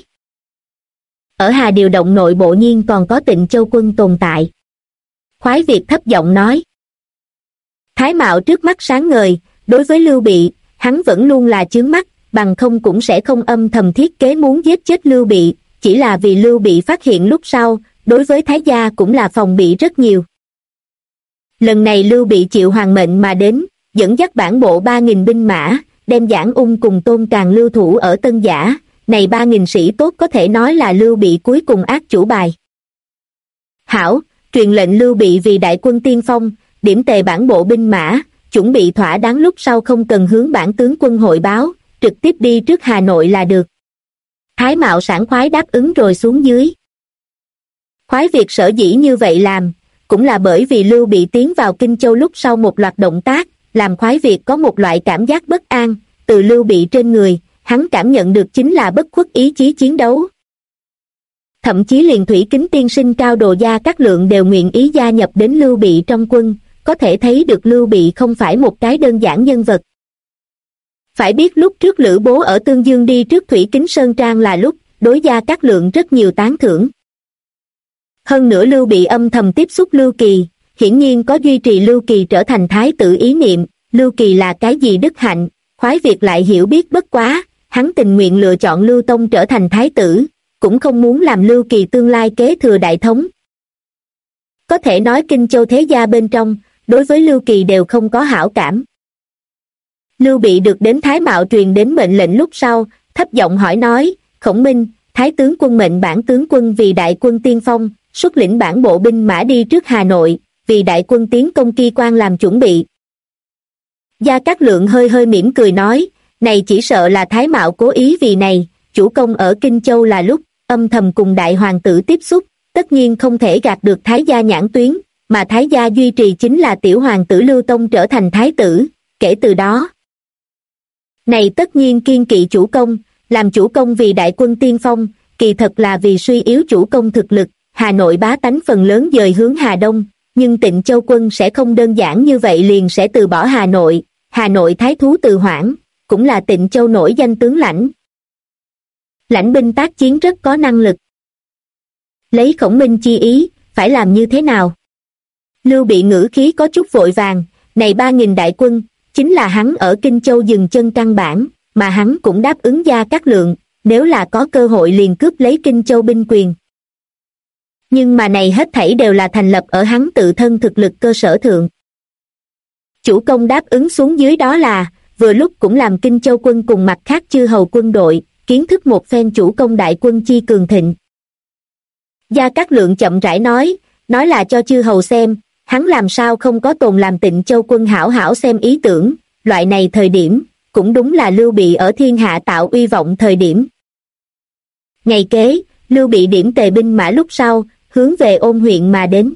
Ở Hà điều động nội bộ nhiên còn có Tịnh Châu quân tồn tại. Khoái Việt thấp giọng nói. Thái Mạo trước mắt sáng ngời, đối với Lưu Bị, hắn vẫn luôn là chướng mắt, bằng không cũng sẽ không âm thầm thiết kế muốn giết chết Lưu Bị, chỉ là vì Lưu Bị phát hiện lúc sau, đối với Thái gia cũng là phòng bị rất nhiều. Lần này Lưu Bị chịu hoàng mệnh mà đến, dẫn dắt bản bộ 3.000 binh mã, đem Giảng Ung cùng Tôn Càng lưu thủ ở Tân Giả, này 3.000 sĩ tốt có thể nói là Lưu Bị cuối cùng ác chủ bài. Hảo, truyền lệnh Lưu Bị vì đại quân tiên phong, điểm tề bản bộ binh mã, chuẩn bị thỏa đáng lúc sau không cần hướng bản tướng quân hội báo, trực tiếp đi trước Hà Nội là được. Thái Mạo sảng khoái đáp ứng rồi xuống dưới. Khoái Việt sở dĩ như vậy làm, cũng là bởi vì Lưu Bị tiến vào Kinh Châu lúc sau một loạt động tác, làm Khoái Việt có một loại cảm giác bất an, từ Lưu Bị trên người, hắn cảm nhận được chính là bất khuất ý chí chiến đấu. Thậm chí liền Thủy Kính tiên sinh Cao Đồ Gia Cát Lượng đều nguyện ý gia nhập đến Lưu Bị trong quân, có thể thấy được Lưu Bị không phải một cái đơn giản nhân vật. Phải biết lúc trước Lữ Bố ở Tương Dương đi trước Thủy Kính Sơn Trang là lúc, đối Gia Cát Lượng rất nhiều tán thưởng. Hơn nữa Lưu Bị âm thầm tiếp xúc Lưu Kỳ, hiển nhiên có duy trì Lưu Kỳ trở thành thái tử ý niệm, Lưu Kỳ là cái gì đức hạnh, Khoái Việt lại hiểu biết bất quá, hắn tình nguyện lựa chọn Lưu Tông trở thành thái tử, cũng không muốn làm Lưu Kỳ tương lai kế thừa đại thống. Có thể nói Kinh Châu thế gia bên trong, đối với Lưu Kỳ đều không có hảo cảm. Lưu Bị được đến Thái Mạo truyền đến mệnh lệnh lúc sau, thấp giọng hỏi nói, Khổng Minh, Thái tướng quân mệnh bản tướng quân vì đại quân tiên phong, xuất lĩnh bản bộ binh mã đi trước Hà Nội, vì đại quân tiến công Ki Quan làm chuẩn bị. Gia Cát Lượng hơi hơi mỉm cười nói, này chỉ sợ là Thái Mạo cố ý vì này, chủ công ở Kinh Châu là lúc, âm thầm cùng đại hoàng tử tiếp xúc, tất nhiên không thể gạt được Thái gia nhãn tuyến, mà Thái gia duy trì chính là tiểu hoàng tử Lưu Tông trở thành thái tử, kể từ đó. Này tất nhiên kiên kỵ chủ công, làm chủ công vì đại quân tiên phong, kỳ thật là vì suy yếu chủ công thực lực, Hà Nội bá tánh phần lớn dời hướng Hà Đông, nhưng Tịnh Châu quân sẽ không đơn giản như vậy liền sẽ từ bỏ Hà Nội thái thú Từ Hoảng, cũng là Tịnh Châu nổi danh tướng lãnh. Lãnh binh tác chiến rất có năng lực. Lấy Khổng Minh chi ý, phải làm như thế nào? Lưu Bị ngữ khí có chút vội vàng, này 3.000 đại quân, chính là hắn ở Kinh Châu dừng chân căn bản, mà hắn cũng đáp ứng Gia Cát Lượng, nếu là có cơ hội liền cướp lấy Kinh Châu binh quyền. Nhưng mà này hết thảy đều là thành lập ở hắn tự thân thực lực cơ sở thượng. Chủ công đáp ứng xuống dưới đó là, vừa lúc cũng làm Kinh Châu quân cùng mặt khác chư hầu quân đội, kiến thức một phen chủ công đại quân chi cường thịnh. Gia Cát Lượng chậm rãi nói là cho chư hầu xem, hắn làm sao không có tồn làm Tịnh Châu quân hảo hảo xem ý tưởng, loại này thời điểm, cũng đúng là Lưu Bị ở thiên hạ tạo uy vọng thời điểm. Ngày kế, Lưu Bị điểm tề binh mã lúc sau, hướng về Ôn huyện mà đến.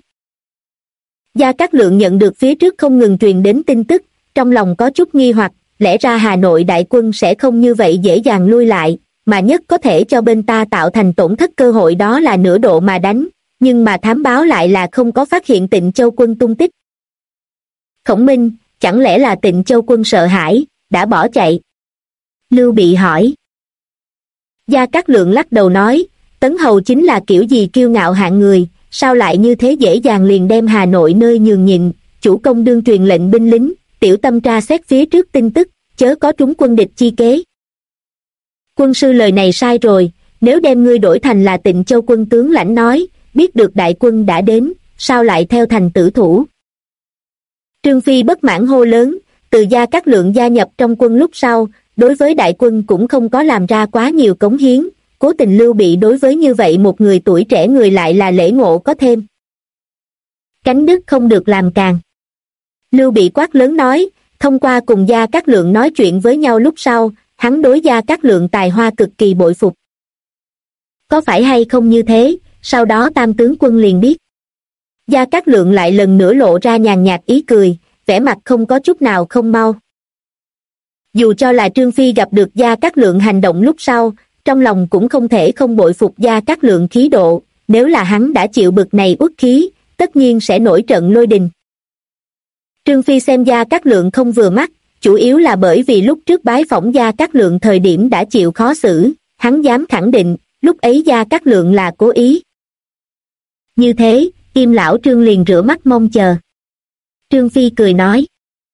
Gia Cát Lượng nhận được phía trước không ngừng truyền đến tin tức, trong lòng có chút nghi hoặc, lẽ ra Hà Nội đại quân sẽ không như vậy dễ dàng lui lại, mà nhất có thể cho bên ta tạo thành tổn thất cơ hội đó là nửa độ mà đánh, nhưng mà thám báo lại là không có phát hiện Tịnh Châu quân tung tích. Khổng Minh, chẳng lẽ là Tịnh Châu quân sợ hãi, đã bỏ chạy? Lưu Bị hỏi. Gia Cát Lượng lắc đầu nói, Tấn Hầu chính là kiểu gì kiêu ngạo hạng người, sao lại như thế dễ dàng liền đem Hà Nội nơi nhường nhịn, chủ công đương truyền lệnh binh lính, tiểu tâm tra xét phía trước tin tức, chớ có trúng quân địch chi kế. Quân sư lời này sai rồi, nếu đem ngươi đổi thành là Tịnh Châu quân tướng lãnh nói, biết được đại quân đã đến, sao lại theo thành tử thủ? Trương Phi bất mãn hô lớn, từ Gia Cát Lượng gia nhập trong quân lúc sau, đối với đại quân cũng không có làm ra quá nhiều cống hiến, cố tình Lưu Bị đối với như vậy một người tuổi trẻ người lại là lễ ngộ có thêm. Cánh đức không được làm càng. Lưu Bị quát lớn nói, thông qua cùng Gia Cát Lượng nói chuyện với nhau lúc sau, hắn đối Gia Cát Lượng tài hoa cực kỳ bội phục. Có phải hay không như thế, sau đó Tam tướng quân liền biết. Gia Cát Lượng lại lần nữa lộ ra nhàn nhạt ý cười, vẻ mặt không có chút nào không mau. Dù cho là Trương Phi gặp được Gia Cát Lượng hành động lúc sau, trong lòng cũng không thể không bội phục Gia Cát Lượng khí độ, nếu là hắn đã chịu bực này uất khí, tất nhiên sẽ nổi trận lôi đình. Trương Phi xem Gia Cát Lượng không vừa mắt, chủ yếu là bởi vì lúc trước bái phỏng Gia Cát Lượng thời điểm đã chịu khó xử, hắn dám khẳng định, lúc ấy Gia Cát Lượng là cố ý. Như thế, Kim lão Trương liền rửa mắt mong chờ. Trương Phi cười nói.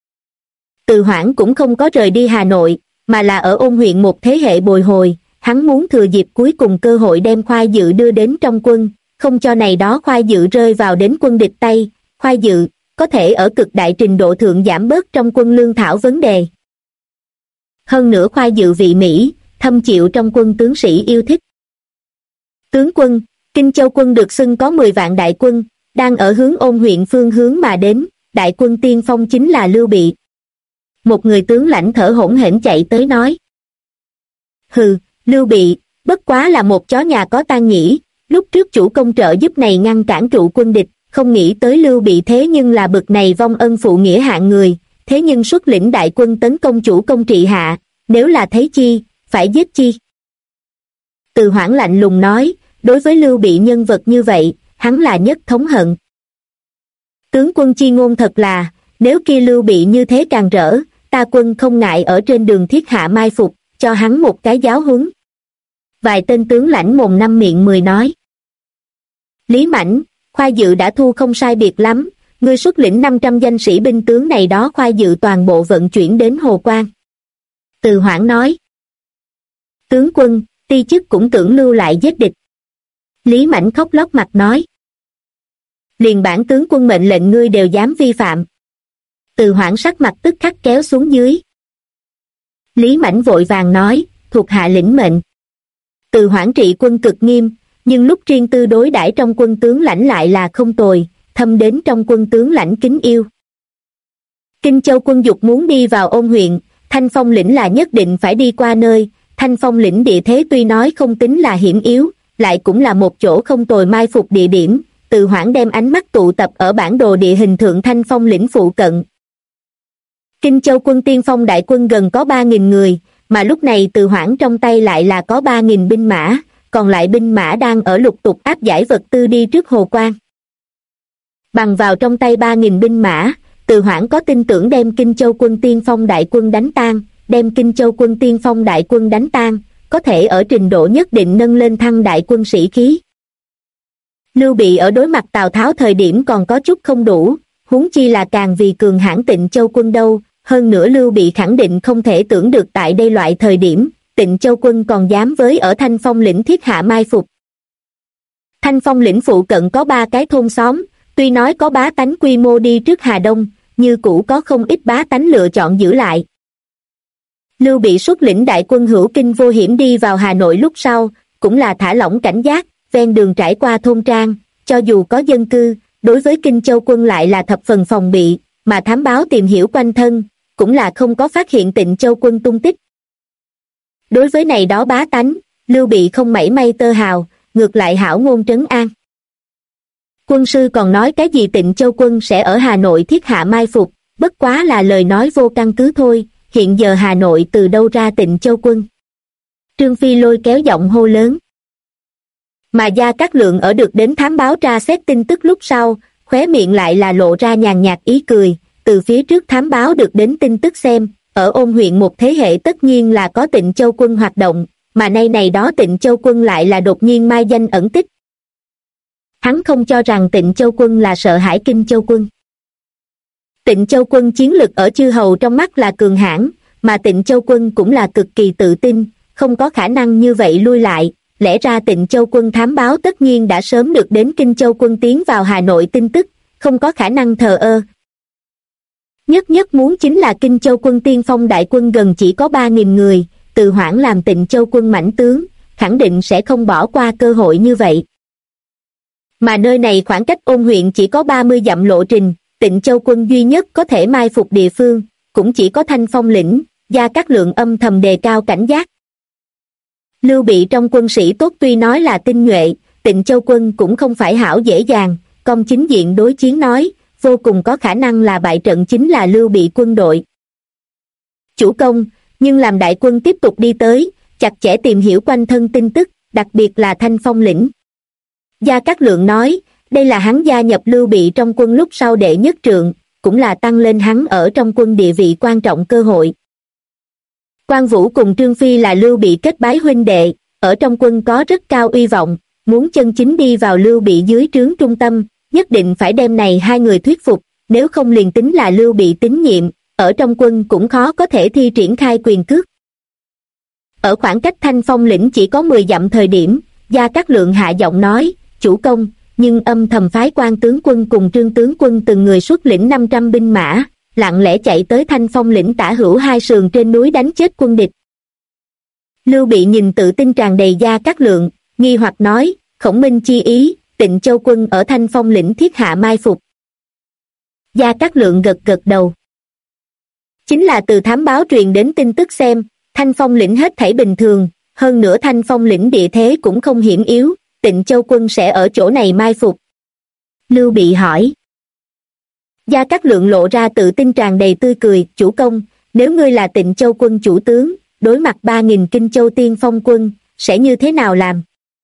Từ Hoãn cũng không có rời đi Hà Nội, mà là ở Ôn huyện một thế hệ bồi hồi, hắn muốn thừa dịp cuối cùng cơ hội đem Khoai Dự đưa đến trong quân, không cho này đó Khoai Dự rơi vào đến quân địch tay, Khoai Dự có thể ở cực đại trình độ thượng giảm bớt trong quân lương thảo vấn đề. Hơn nữa Khoai Dự vị Mỹ, thâm chịu trong quân tướng sĩ yêu thích. Tướng quân, Kinh Châu quân được xưng có 10 vạn đại quân, đang ở hướng Ôn huyện phương hướng mà đến, đại quân tiên phong chính là Lưu Bị. Một người tướng lãnh thở hổn hển chạy tới nói. Hừ, Lưu Bị, bất quá là một chó nhà có tang nhĩ, lúc trước chủ công trợ giúp này ngăn cản trụ quân địch, không nghĩ tới Lưu Bị thế nhưng là bực này vong ân phụ nghĩa hạng người, thế nhưng xuất lĩnh đại quân tấn công chủ công trị hạ, nếu là thấy chi, phải giết chi. Từ Hoãn lạnh lùng nói, đối với Lưu Bị nhân vật như vậy, hắn là nhất thống hận. Tướng quân chi ngôn thật là, nếu kia Lưu Bị như thế càng rỡ, ta quân không ngại ở trên đường thiết hạ mai phục, cho hắn một cái giáo huấn. Vài tên tướng lãnh mồm năm miệng mười nói. Lý Mãnh, Khoai Dự đã thu không sai biệt lắm, ngươi xuất lĩnh 500 danh sĩ binh tướng này đó Khoai Dự toàn bộ vận chuyển đến Hồ Quan. Từ Hoãn nói. Tướng quân, ti chức cũng tưởng lưu lại giết địch. Lý Mãnh khóc lóc mặt nói. Liền bản tướng quân mệnh lệnh ngươi đều dám vi phạm. Từ Hoãn sắc mặt tức khắc kéo xuống dưới. Lý Mãnh vội vàng nói, thuộc hạ lĩnh mệnh. Từ Hoãn trị quân cực nghiêm, nhưng lúc riêng tư đối đãi trong quân tướng lãnh lại là không tồi, thâm đến trong quân tướng lãnh kính yêu. Kinh Châu quân dục muốn đi vào Ôn huyện, Thanh Phong lĩnh là nhất định phải đi qua nơi, Thanh Phong lĩnh địa thế tuy nói không tính là hiểm yếu, lại cũng là một chỗ không tồi mai phục địa điểm, Từ Hoãn đem ánh mắt tụ tập ở bản đồ địa hình thượng Thanh Phong lĩnh phụ cận. Kinh Châu quân tiên phong đại quân gần có 3.000 người, mà lúc này Từ Hoãn trong tay lại là có 3.000 binh mã, còn lại binh mã đang ở lục tục áp giải vật tư đi trước Hồ Quan. Bằng vào trong tay 3.000 binh mã, Từ Hoãn có tin tưởng đem Kinh Châu quân tiên phong đại quân đánh tan, đem Kinh Châu quân tiên phong đại quân đánh tan, có thể ở trình độ nhất định nâng lên thăng đại quân sĩ khí. Lưu Bị ở đối mặt Tào Tháo thời điểm còn có chút không đủ, huống chi là càng vì cường hãn Tịnh Châu quân đâu, hơn nữa Lưu Bị khẳng định không thể tưởng được tại đây loại thời điểm, Tịnh Châu quân còn dám với ở Thanh Phong lĩnh thiết hạ mai phục. Thanh Phong lĩnh phụ cận có 3 cái thôn xóm, tuy nói có bá tánh quy mô đi trước Hà Đông, như cũ có không ít bá tánh lựa chọn giữ lại. Lưu Bị xuất lĩnh đại quân hữu kinh vô hiểm đi vào Hà Nội lúc sau, cũng là thả lỏng cảnh giác, ven đường trải qua thôn trang, cho dù có dân cư, đối với Kinh Châu quân lại là thập phần phòng bị, mà thám báo tìm hiểu quanh thân, cũng là không có phát hiện Tịnh Châu quân tung tích. Đối với này đó bá tánh, Lưu Bị không mảy may tơ hào, ngược lại hảo ngôn trấn an. Quân sư còn nói cái gì Tịnh Châu quân sẽ ở Hà Nội thiết hạ mai phục, bất quá là lời nói vô căn cứ thôi, hiện giờ Hà Nội từ đâu ra Tịnh Châu quân. Trương Phi lôi kéo giọng hô lớn. Mà Gia Cát Lượng ở được đến thám báo tra xét tin tức lúc sau, khóe miệng lại là lộ ra nhàn nhạt ý cười, từ phía trước thám báo được đến tin tức xem, ở Ôn huyện một thế hệ tất nhiên là có Tịnh Châu quân hoạt động, mà nay này đó Tịnh Châu quân lại là đột nhiên mai danh ẩn tích. Hắn không cho rằng Tịnh Châu quân là sợ hãi Kinh Châu quân. Tịnh Châu quân chiến lực ở chư hầu trong mắt là cường hãn, mà Tịnh Châu quân cũng là cực kỳ tự tin, không có khả năng như vậy lui lại, lẽ ra Tịnh Châu quân thám báo tất nhiên đã sớm được đến Kinh Châu quân tiến vào Hà Nội tin tức, không có khả năng thờ ơ. Nhất muốn chính là Kinh Châu quân tiên phong đại quân gần chỉ có 3.000 người, Từ Hoãn làm Tịnh Châu quân mãnh tướng, khẳng định sẽ không bỏ qua cơ hội như vậy. Mà nơi này khoảng cách Ôn huyện chỉ có 30 dặm lộ trình, Tịnh Châu quân duy nhất có thể mai phục địa phương, cũng chỉ có Thanh Phong lĩnh, Gia Cát Lượng âm thầm đề cao cảnh giác. Lưu Bị trong quân sĩ tốt tuy nói là tinh nhuệ, Tịnh Châu quân cũng không phải hảo dễ dàng, công chính diện đối chiến nói, vô cùng có khả năng là bại trận chính là Lưu Bị quân đội. Chủ công, nhưng làm đại quân tiếp tục đi tới, chặt chẽ tìm hiểu quanh thân tin tức, đặc biệt là Thanh Phong lĩnh. Gia Cát Lượng nói, đây là hắn gia nhập Lưu Bị trong quân lúc sau đệ nhất trượng, cũng là tăng lên hắn ở trong quân địa vị quan trọng cơ hội. Quan Vũ cùng Trương Phi là Lưu Bị kết bái huynh đệ, ở trong quân có rất cao uy vọng, muốn chân chính đi vào Lưu Bị dưới trướng trung tâm, nhất định phải đem này hai người thuyết phục, nếu không liền tính là Lưu Bị tín nhiệm, ở trong quân cũng khó có thể thi triển khai quyền cước. Ở khoảng cách Thanh Phong lĩnh chỉ có 10 dặm thời điểm, Gia Cát Lượng hạ giọng nói, chủ công, nhưng âm thầm phái Quan tướng quân cùng Trương tướng quân từng người xuất lĩnh 500 binh mã, lặng lẽ chạy tới Thanh Phong lĩnh tả hữu hai sườn trên núi đánh chết quân địch. Lưu Bị nhìn tự tin tràn đầy Gia Cát Lượng, nghi hoặc nói, Khổng Minh chi ý, Tịnh Châu quân ở Thanh Phong lĩnh thiết hạ mai phục. Gia Cát Lượng gật gật đầu. Chính là từ thám báo truyền đến tin tức xem, Thanh Phong lĩnh hết thảy bình thường, hơn nữa Thanh Phong lĩnh địa thế cũng không hiểm yếu, Tịnh Châu quân sẽ ở chỗ này mai phục. Lưu Bị hỏi. Gia Cát Lượng lộ ra tự tin tràn đầy tươi cười, chủ công, nếu ngươi là Tịnh Châu quân chủ tướng, đối mặt 3.000 Kinh Châu tiên phong quân, sẽ như thế nào làm?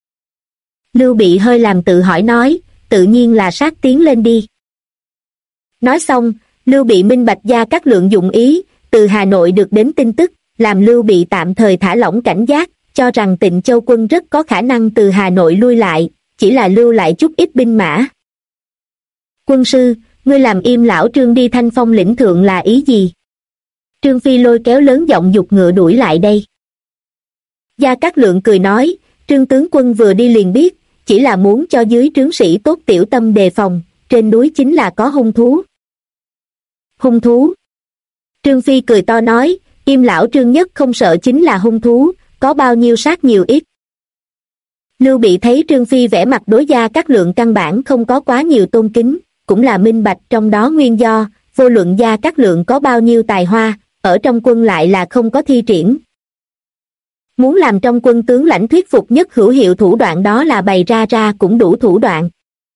Lưu Bị hơi làm tự hỏi nói, tự nhiên là sát tiến lên đi. Nói xong, Lưu Bị minh bạch Gia Cát Lượng dụng ý, từ Hà Nội được đến tin tức, làm Lưu Bị tạm thời thả lỏng cảnh giác, cho rằng Tịnh Châu quân rất có khả năng từ Hà Nội lui lại, chỉ là lưu lại chút ít binh mã. Quân sư, ngươi làm im lão Trương đi Thanh Phong lĩnh thượng là ý gì? Trương Phi lôi kéo lớn giọng giục ngựa đuổi lại đây. Gia Cát Lượng cười nói, Trương tướng quân vừa đi liền biết, chỉ là muốn cho dưới trướng sĩ tốt tiểu tâm đề phòng, trên núi chính là có hung thú. Hung thú? Trương Phi cười to nói, im lão Trương nhất không sợ chính là hung thú, có bao nhiêu sát nhiều ít. Lưu Bị thấy Trương Phi vẻ mặt đối Gia Cát Lượng căn bản không có quá nhiều tôn kính, cũng là minh bạch trong đó nguyên do, vô luận Gia Cát Lượng có bao nhiêu tài hoa, ở trong quân lại là không có thi triển. Muốn làm trong quân tướng lãnh thuyết phục nhất hữu hiệu thủ đoạn đó là bày ra cũng đủ thủ đoạn.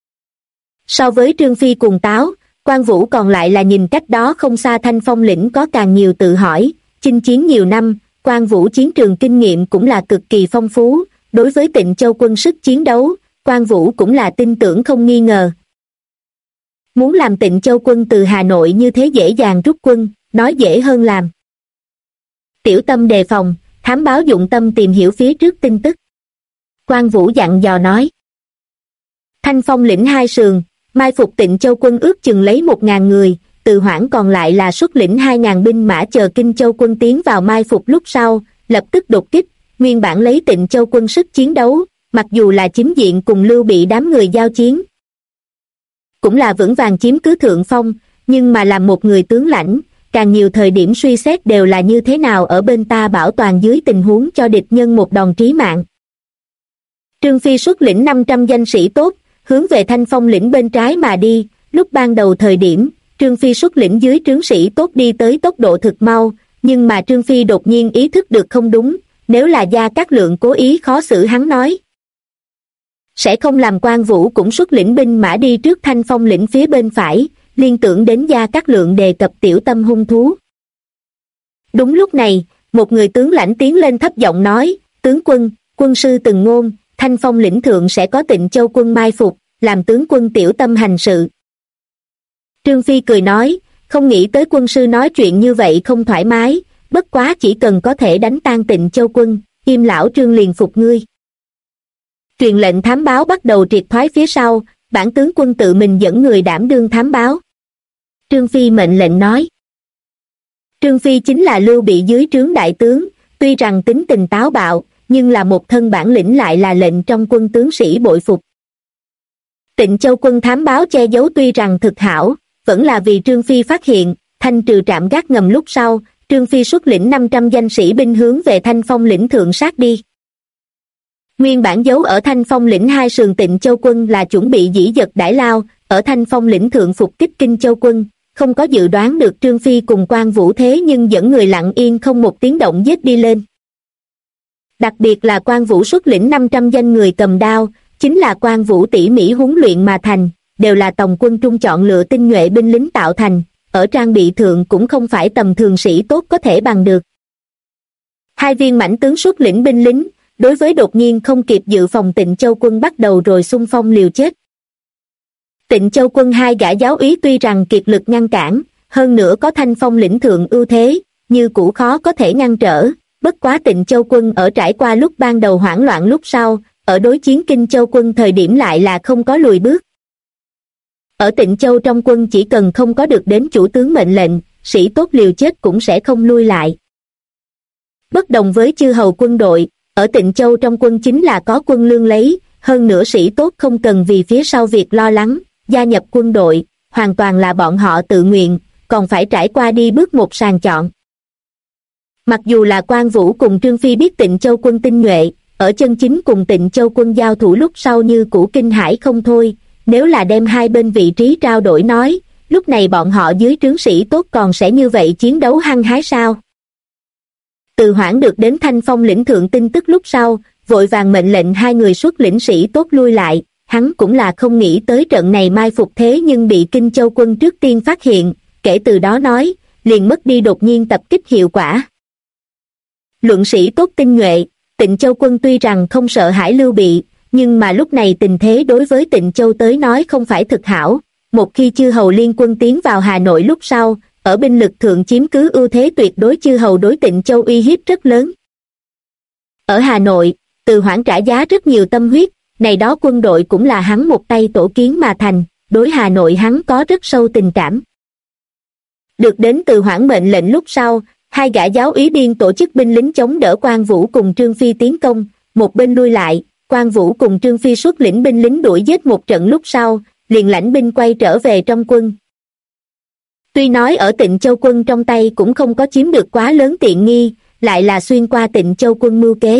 So với Trương Phi cùng táo, Quan Vũ còn lại là nhìn cách đó không xa Thanh Phong lĩnh có càng nhiều tự hỏi, chinh chiến nhiều năm, Quan Vũ chiến trường kinh nghiệm cũng là cực kỳ phong phú, đối với Tịnh Châu quân sức chiến đấu, Quan Vũ cũng là tin tưởng không nghi ngờ. Muốn làm Tịnh Châu quân từ Hà Nội như thế dễ dàng rút quân, nói dễ hơn làm. Tiểu tâm đề phòng, thám báo dụng tâm tìm hiểu phía trước tin tức. Quan Vũ dặn dò nói. Thanh Phong lĩnh hai sườn, mai phục Tịnh Châu quân ước chừng lấy 1.000 người, Từ Hoảng còn lại là xuất lĩnh 2.000 binh mã chờ Kinh Châu quân tiến vào mai phục lúc sau, lập tức đột kích, nguyên bản lấy Tịnh Châu quân sức chiến đấu, mặc dù là chính diện cùng Lưu Bị đám người giao chiến. Cũng là vững vàng chiếm cứ thượng phong, nhưng mà làm một người tướng lãnh, càng nhiều thời điểm suy xét đều là như thế nào ở bên ta bảo toàn dưới tình huống cho địch nhân một đòn trí mạng. Trương Phi xuất lĩnh 500 danh sĩ tốt, hướng về Thanh Phong lĩnh bên trái mà đi, lúc ban đầu thời điểm, Trương Phi xuất lĩnh dưới trướng sĩ tốt đi tới tốc độ thực mau, nhưng mà Trương Phi đột nhiên ý thức được không đúng, nếu là Gia Cát Lượng cố ý khó xử hắn nói. Sẽ không làm Quan Vũ cũng xuất lĩnh binh mã đi trước Thanh Phong lĩnh phía bên phải, liên tưởng đến Gia Cát Lượng đề cập tiểu tâm hung thú. Đúng lúc này, một người tướng lãnh tiến lên thấp giọng nói, tướng quân, quân sư từng ngôn, Thanh Phong lĩnh thượng sẽ có Tịnh Châu quân mai phục, làm tướng quân tiểu tâm hành sự. Trương Phi cười nói, không nghĩ tới quân sư nói chuyện như vậy không thoải mái, bất quá chỉ cần có thể đánh tan Tịnh Châu quân, im lão Trương liền phục ngươi. Truyền lệnh thám báo bắt đầu triệt thoái phía sau, bản tướng quân tự mình dẫn người đảm đương thám báo. Trương Phi mệnh lệnh nói. Trương Phi chính là Lưu Bị dưới trướng đại tướng, tuy rằng tính tình táo bạo, nhưng là một thân bản lĩnh lại là lệnh trong quân tướng sĩ bội phục. Tịnh Châu quân thám báo che giấu tuy rằng thực hảo, vẫn là vì Trương Phi phát hiện, thanh trừ trạm gác ngầm lúc sau, Trương Phi xuất lĩnh 500 danh sĩ binh hướng về Thanh Phong lĩnh thượng sát đi. Nguyên bản giấu ở Thanh Phong lĩnh hai sườn Tịnh Châu quân là chuẩn bị dĩ dật đãi lao, ở Thanh Phong lĩnh thượng phục kích Kinh Châu quân, không có dự đoán được Trương Phi cùng Quan Vũ thế nhưng dẫn người lặng yên không một tiếng động giết đi lên. Đặc biệt là Quan Vũ xuất lĩnh 500 danh người cầm đao, chính là Quan Vũ tỉ mỉ huấn luyện mà thành, đều là tòng quân trung chọn lựa tinh nhuệ binh lính tạo thành, ở trang bị thượng cũng không phải tầm thường sĩ tốt có thể bằng được. Hai viên mãnh tướng xuất lĩnh binh lính, đối với đột nhiên không kịp dự phòng Tịnh Châu quân bắt đầu rồi xung phong liều chết. Tịnh Châu quân hai gã giáo úy tuy rằng kiệt lực ngăn cản, hơn nữa có Thanh Phong lĩnh thượng ưu thế, như cũ khó có thể ngăn trở, bất quá Tịnh Châu quân ở trải qua lúc ban đầu hoảng loạn lúc sau, ở đối chiến Kinh Châu quân thời điểm lại là không có lùi bước. Ở Tịnh Châu trong quân chỉ cần không có được đến chủ tướng mệnh lệnh, sĩ tốt liều chết cũng sẽ không lui lại. Bất đồng với chư hầu quân đội, ở Tịnh Châu trong quân chính là có quân lương lấy, hơn nữa sĩ tốt không cần vì phía sau việc lo lắng, gia nhập quân đội, hoàn toàn là bọn họ tự nguyện, còn phải trải qua đi bước một sàng chọn. Mặc dù là Quan Vũ cùng Trương Phi biết Tịnh Châu quân tinh nhuệ, ở chân chính cùng Tịnh Châu quân giao thủ lúc sau như cũ kinh hãi không thôi, nếu là đem hai bên vị trí trao đổi nói, lúc này bọn họ dưới trướng sĩ tốt còn sẽ như vậy chiến đấu hăng hái sao? Từ Hoảng được đến Thanh Phong lĩnh thượng tin tức lúc sau, vội vàng mệnh lệnh hai người xuất lĩnh sĩ tốt lui lại, hắn cũng là không nghĩ tới trận này mai phục thế nhưng bị Kinh Châu quân trước tiên phát hiện, kể từ đó nói, liền mất đi đột nhiên tập kích hiệu quả. Luận sĩ tốt tinh nhuệ, Tịnh Châu quân tuy rằng không sợ hãi Lưu Bị, nhưng mà lúc này tình thế đối với Tịnh Châu tới nói không phải thực hảo, một khi chư hầu liên quân tiến vào Hà Nội lúc sau, ở binh lực thượng chiếm cứ ưu thế tuyệt đối, chư hầu đối Tịnh Châu uy hiếp rất lớn. Ở Hà Nội, Từ Hoảng trả giá rất nhiều tâm huyết, này đó quân đội cũng là hắn một tay tổ kiến mà thành, đối Hà Nội hắn có rất sâu tình cảm. Được đến Từ Hoảng mệnh lệnh lúc sau, hai gã giáo úy biên tổ chức binh lính chống đỡ Quan Vũ cùng Trương Phi tiến công, một bên lui lại, Quan Vũ cùng Trương Phi xuất lĩnh binh lính đuổi giết một trận lúc sau, liền lãnh binh quay trở về trong quân. Tuy nói ở Tịnh Châu quân trong tay cũng không có chiếm được quá lớn tiện nghi, lại là xuyên qua Tịnh Châu quân mưu kế.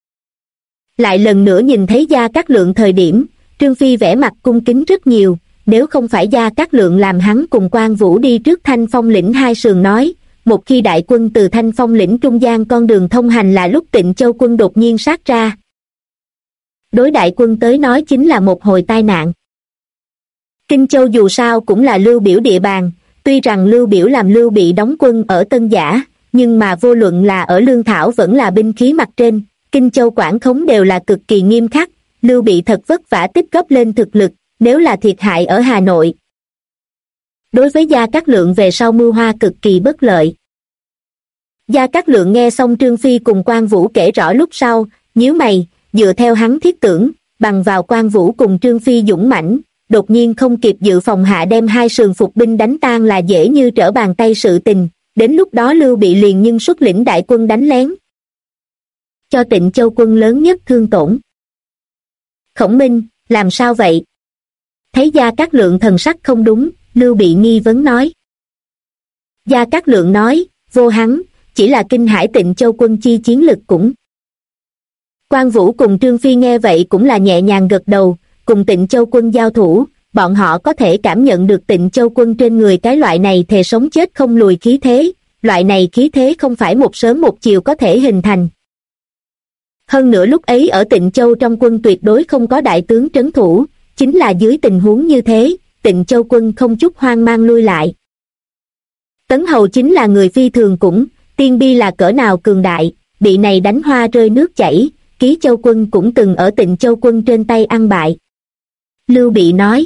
Lại lần nữa nhìn thấy Gia Cát Lượng thời điểm, Trương Phi vẻ mặt cung kính rất nhiều, nếu không phải Gia Cát Lượng làm hắn cùng Quan Vũ đi trước Thanh Phong lĩnh hai sườn nói, một khi đại quân từ Thanh Phong lĩnh trung gian con đường thông hành là lúc Tịnh Châu quân đột nhiên sát ra. Đối đại quân tới nói chính là một hồi tai nạn. Kinh Châu dù sao cũng là Lưu Biểu địa bàn, tuy rằng Lưu Biểu làm Lưu Bị đóng quân ở Tân Giả, nhưng mà vô luận là ở lương thảo vẫn là binh khí mặt trên, Kinh Châu quản khống đều là cực kỳ nghiêm khắc, Lưu Bị thật vất vả tích góp lên thực lực, nếu là thiệt hại ở Hà Nội. Đối với Gia Cát Lượng về sau mưu hoa cực kỳ bất lợi. Gia Cát Lượng nghe xong Trương Phi cùng Quan Vũ kể rõ lúc sau, nhíu mày, dựa theo hắn thiết tưởng, bằng vào Quan Vũ cùng Trương Phi dũng mãnh, đột nhiên không kịp dự phòng hạ đem hai sườn phục binh đánh tan là dễ như trở bàn tay sự tình, đến lúc đó Lưu Bị liền nhưng xuất lĩnh đại quân đánh lén, cho Tịnh Châu quân lớn nhất thương tổn. Khổng Minh, làm sao vậy? Thấy Gia Cát Lượng thần sắc không đúng, Lưu Bị nghi vấn nói. Gia Cát Lượng nói, vô hắn, chỉ là kinh hãi Tịnh Châu quân chi chiến lực cũng. Quan Vũ cùng Trương Phi nghe vậy cũng là nhẹ nhàng gật đầu, cùng Tịnh Châu quân giao thủ, bọn họ có thể cảm nhận được Tịnh Châu quân trên người cái loại này thề sống chết không lùi khí thế, loại này khí thế không phải một sớm một chiều có thể hình thành. Hơn nữa lúc ấy ở Tịnh Châu trong quân tuyệt đối không có đại tướng trấn thủ, chính là dưới tình huống như thế, Tịnh Châu quân không chút hoang mang lui lại. Tấn Hầu chính là người phi thường cũng, Tiên Bi là cỡ nào cường đại, bị này đánh hoa rơi nước chảy, Ký Châu quân cũng từng ở Tịnh Châu quân trên tay ăn bại. Lưu Bị nói.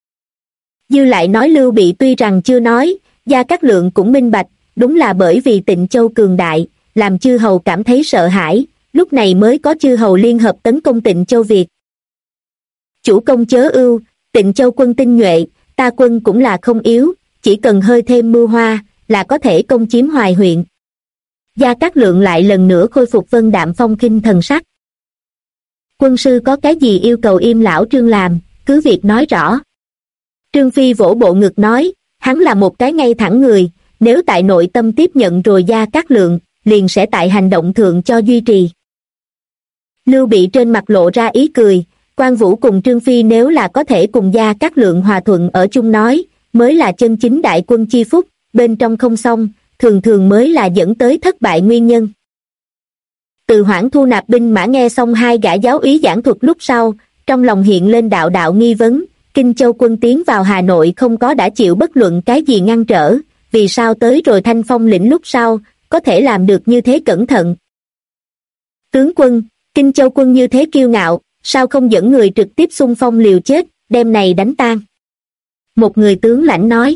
Dư lại nói Lưu Bị tuy rằng chưa nói, Gia Cát Lượng cũng minh bạch, đúng là bởi vì Tịnh Châu cường đại, làm chư hầu cảm thấy sợ hãi, lúc này mới có chư hầu liên hợp tấn công Tịnh Châu Việt. Chủ công chớ ưu, Tịnh Châu quân tinh nhuệ, ta quân cũng là không yếu, chỉ cần hơi thêm mưu hoa, là có thể công chiếm Hoài huyện. Gia Cát Lượng lại lần nữa khôi phục vân đạm phong khinh thần sắc. Quân sư có cái gì yêu cầu Im lão Trương làm, cứ việc nói rõ. Trương Phi vỗ bộ ngực nói, hắn là một cái ngay thẳng người, nếu tại nội tâm tiếp nhận rồi Gia Cát Lượng, liền sẽ tại hành động thượng cho duy trì. Lưu Bị trên mặt lộ ra ý cười, Quan Vũ cùng Trương Phi nếu là có thể cùng Gia Cát Lượng hòa thuận ở chung nói, mới là chân chính đại quân chi phúc, bên trong không xong, thường thường mới là dẫn tới thất bại nguyên nhân. Từ Hoảng thu nạp binh mã nghe xong hai gã giáo úy giảng thuật lúc sau, trong lòng hiện lên đạo đạo nghi vấn, Kinh Châu quân tiến vào Hà Nội không có đã chịu bất luận cái gì ngăn trở, vì sao tới rồi Thanh Phong lĩnh lúc sau, có thể làm được như thế cẩn thận. Tướng quân, Kinh Châu quân như thế kiêu ngạo, sao không dẫn người trực tiếp xung phong liều chết, đem này đánh tan. Một người tướng lãnh nói.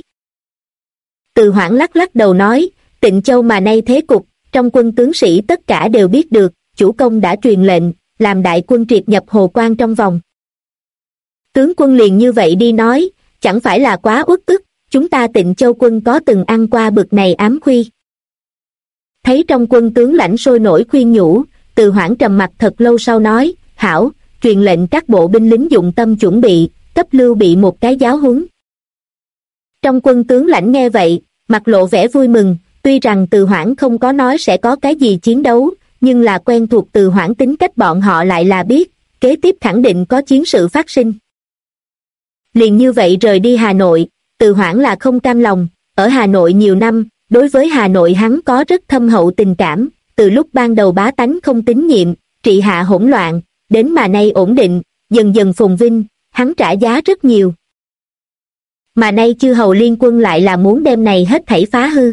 Từ Hoảng lắc lắc đầu nói, Tịnh Châu mà nay thế cục, trong quân tướng sĩ tất cả đều biết được, chủ công đã truyền lệnh, làm đại quân triệt nhập Hồ Quan trong vòng. Tướng quân liền như vậy đi nói, chẳng phải là quá uất ức, chúng ta Tịnh Châu quân có từng ăn qua bực này ám khuy. Thấy trong quân tướng lãnh sôi nổi khuyên nhủ, Từ Hoảng trầm mặt thật lâu sau nói, hảo, truyền lệnh các bộ binh lính dụng tâm chuẩn bị, cấp Lưu Bị một cái giáo huấn. Trong quân tướng lãnh nghe vậy, mặt lộ vẻ vui mừng, tuy rằng Từ Hoảng không có nói sẽ có cái gì chiến đấu, nhưng là quen thuộc Từ Hoảng tính cách bọn họ lại là biết, kế tiếp khẳng định có chiến sự phát sinh. Liền như vậy rời đi Hà Nội, Từ Hoảng là không cam lòng, ở Hà Nội nhiều năm, đối với Hà Nội hắn có rất thâm hậu tình cảm, từ lúc ban đầu bá tánh không tín nhiệm, trị hạ hỗn loạn, đến mà nay ổn định, dần dần phồn vinh, hắn trả giá rất nhiều. Mà nay chư hầu liên quân lại là muốn đem này hết thảy phá hư.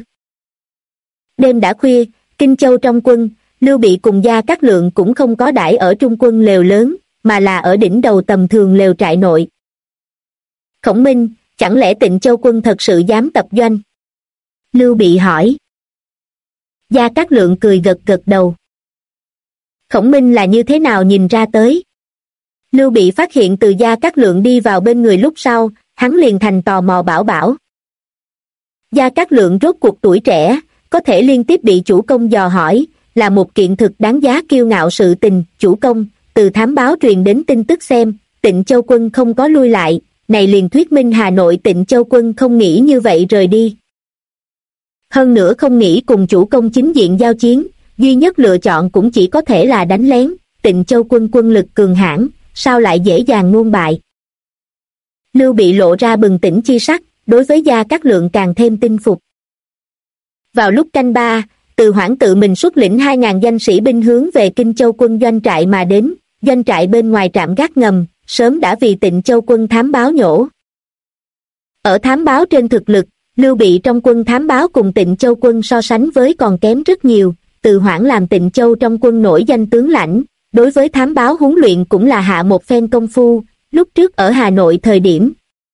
Đêm đã khuya, Kinh Châu trong quân, Lưu Bị cùng Gia Cát Lượng cũng không có đãi ở trung quân lều lớn, mà là ở đỉnh đầu tầm thường lều trại nội. Khổng Minh, chẳng lẽ Tịnh Châu quân thật sự dám tập doanh? Lưu Bị hỏi. Gia Cát Lượng cười gật gật đầu. Khổng Minh là như thế nào nhìn ra tới? Lưu Bị phát hiện từ Gia Cát Lượng đi vào bên người lúc sau, hắn liền thành tò mò bảo. Gia Cát Lượng rốt cuộc tuổi trẻ, có thể liên tiếp bị chủ công dò hỏi, là một kiện thực đáng giá kiêu ngạo sự tình. Chủ công, từ thám báo truyền đến tin tức xem, Tịnh Châu quân không có lui lại, này liền thuyết minh Hà Nội Tịnh Châu quân không nghĩ như vậy rời đi. Hơn nữa không nghĩ cùng chủ công chính diện giao chiến, duy nhất lựa chọn cũng chỉ có thể là đánh lén. Tịnh Châu quân quân lực cường hãn, sao lại dễ dàng ngôn bại? Lưu Bị lộ ra bừng tỉnh chi sắc, đối với Gia Cát Lượng càng thêm tin phục. Vào lúc canh ba, Từ Hoảng tự mình xuất lĩnh 2.000 danh sĩ binh hướng về Kinh Châu quân doanh trại mà đến, doanh trại bên ngoài trạm gác ngầm, sớm đã vì Tịnh Châu quân thám báo nhổ. Ở thám báo trên thực lực, Lưu Bị trong quân thám báo cùng Tịnh Châu quân so sánh với còn kém rất nhiều. Từ Hoảng làm Tịnh Châu trong quân nổi danh tướng lãnh, đối với thám báo huấn luyện cũng là hạ một phen công phu. Lúc trước ở Hà Nội thời điểm,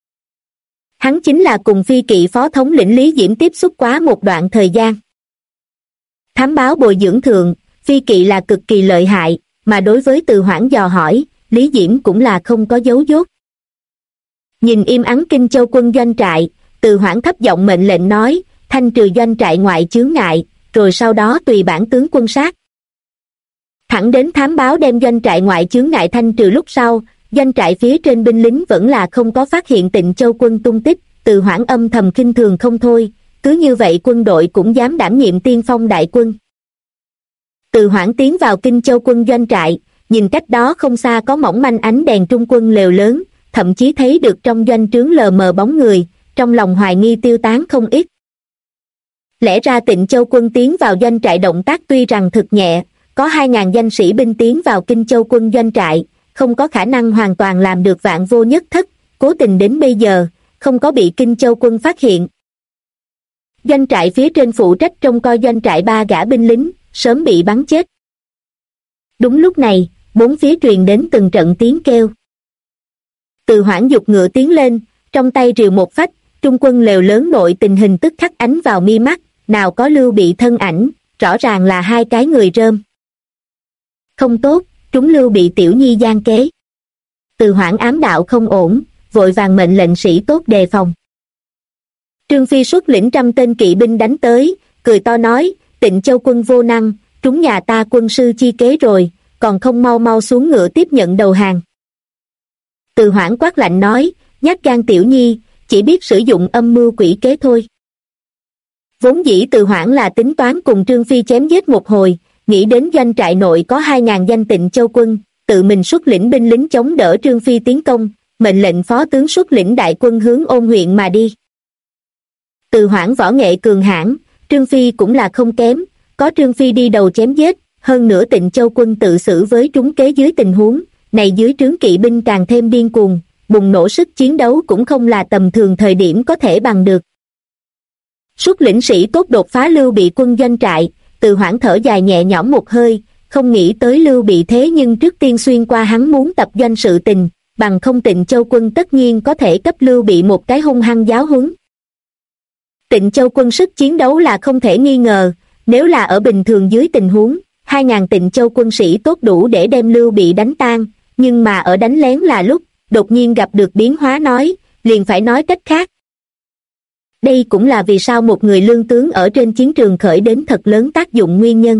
hắn chính là cùng Phi Kỵ phó thống lĩnh Lý Diễm tiếp xúc quá một đoạn thời gian. Thám báo bồi dưỡng thượng, Phi Kỵ là cực kỳ lợi hại, mà đối với Từ Hoảng dò hỏi, Lý Diễm cũng là không có dấu dốt. Nhìn im ắng Kinh Châu quân doanh trại, Từ Hoảng thấp giọng mệnh lệnh nói, thanh trừ doanh trại ngoại chướng ngại, rồi sau đó tùy bản tướng quân sát. Thẳng đến thám báo đem doanh trại ngoại chướng ngại thanh trừ lúc sau, doanh trại phía trên binh lính vẫn là không có phát hiện Tịnh Châu quân tung tích. Từ Hoảng âm thầm khinh thường không thôi, cứ như vậy quân đội cũng dám đảm nhiệm tiên phong đại quân. Từ Hoảng tiến vào Kinh Châu quân doanh trại, nhìn cách đó không xa có mỏng manh ánh đèn trung quân lều lớn, thậm chí thấy được trong doanh trướng lờ mờ bóng người, trong lòng hoài nghi tiêu tán không ít. Lẽ ra Tịnh Châu quân tiến vào doanh trại động tác tuy rằng thực nhẹ, có 2.000 danh sĩ binh tiến vào Kinh Châu quân doanh trại, không có khả năng hoàn toàn làm được vạn vô nhất thất, cố tình đến bây giờ, không có bị Kinh Châu quân phát hiện. Doanh trại phía trên phụ trách trông coi doanh trại 3 gã binh lính, sớm bị bắn chết. Đúng lúc này, bốn phía truyền đến từng trận tiếng kêu. Từ Hoảng giục ngựa tiến lên, trong tay rìu một phách, trung quân lều lớn nội tình hình tức khắc ánh vào mi mắt, nào có Lưu Bị thân ảnh, rõ ràng là 2 cái người rơm. Không tốt, chúng Lưu Bị tiểu nhi gian kế. Từ Hoảng ám đạo không ổn, vội vàng mệnh lệnh sĩ tốt đề phòng. Trương Phi xuất lĩnh 100 tên kỵ binh đánh tới, cười to nói, Tịnh Châu quân vô năng, trúng nhà ta quân sư chi kế rồi, còn không mau mau xuống ngựa tiếp nhận đầu hàng. Từ Hoảng quát lạnh nói, nhát gan tiểu nhi, chỉ biết sử dụng âm mưu quỷ kế thôi. Vốn dĩ Từ Hoảng là tính toán cùng Trương Phi chém giết một hồi, nghĩ đến doanh trại nội có 2.000 danh Tịnh Châu quân, tự mình xuất lĩnh binh lính chống đỡ Trương Phi tiến công, mệnh lệnh phó tướng xuất lĩnh đại quân hướng Ôn huyện mà đi. Từ Hoảng võ nghệ cường hãn, Trương Phi cũng là không kém, có Trương Phi đi đầu chém giết, hơn nữa Tịnh Châu quân tự xử với trúng kế dưới tình huống này, dưới trướng kỵ binh càng thêm điên cuồng, bùng nổ sức chiến đấu cũng không là tầm thường thời điểm có thể bằng được. Xuất lĩnh sĩ tốt đột phá Lưu Bị quân doanh trại, Từ Hoảng thở dài nhẹ nhõm một hơi, không nghĩ tới Lưu Bị thế nhưng trước tiên xuyên qua hắn muốn tập doanh sự tình, bằng không Tịnh Châu quân tất nhiên có thể cấp Lưu Bị một cái hung hăng giáo huấn. Tịnh Châu quân sức chiến đấu là không thể nghi ngờ, nếu là ở bình thường dưới tình huống, 2.000 Tịnh Châu quân sĩ tốt đủ để đem Lưu Bị đánh tan, nhưng mà ở đánh lén là lúc, đột nhiên gặp được biến hóa nói, liền phải nói cách khác. Đây cũng là vì sao một người lương tướng ở trên chiến trường khởi đến thật lớn tác dụng nguyên nhân.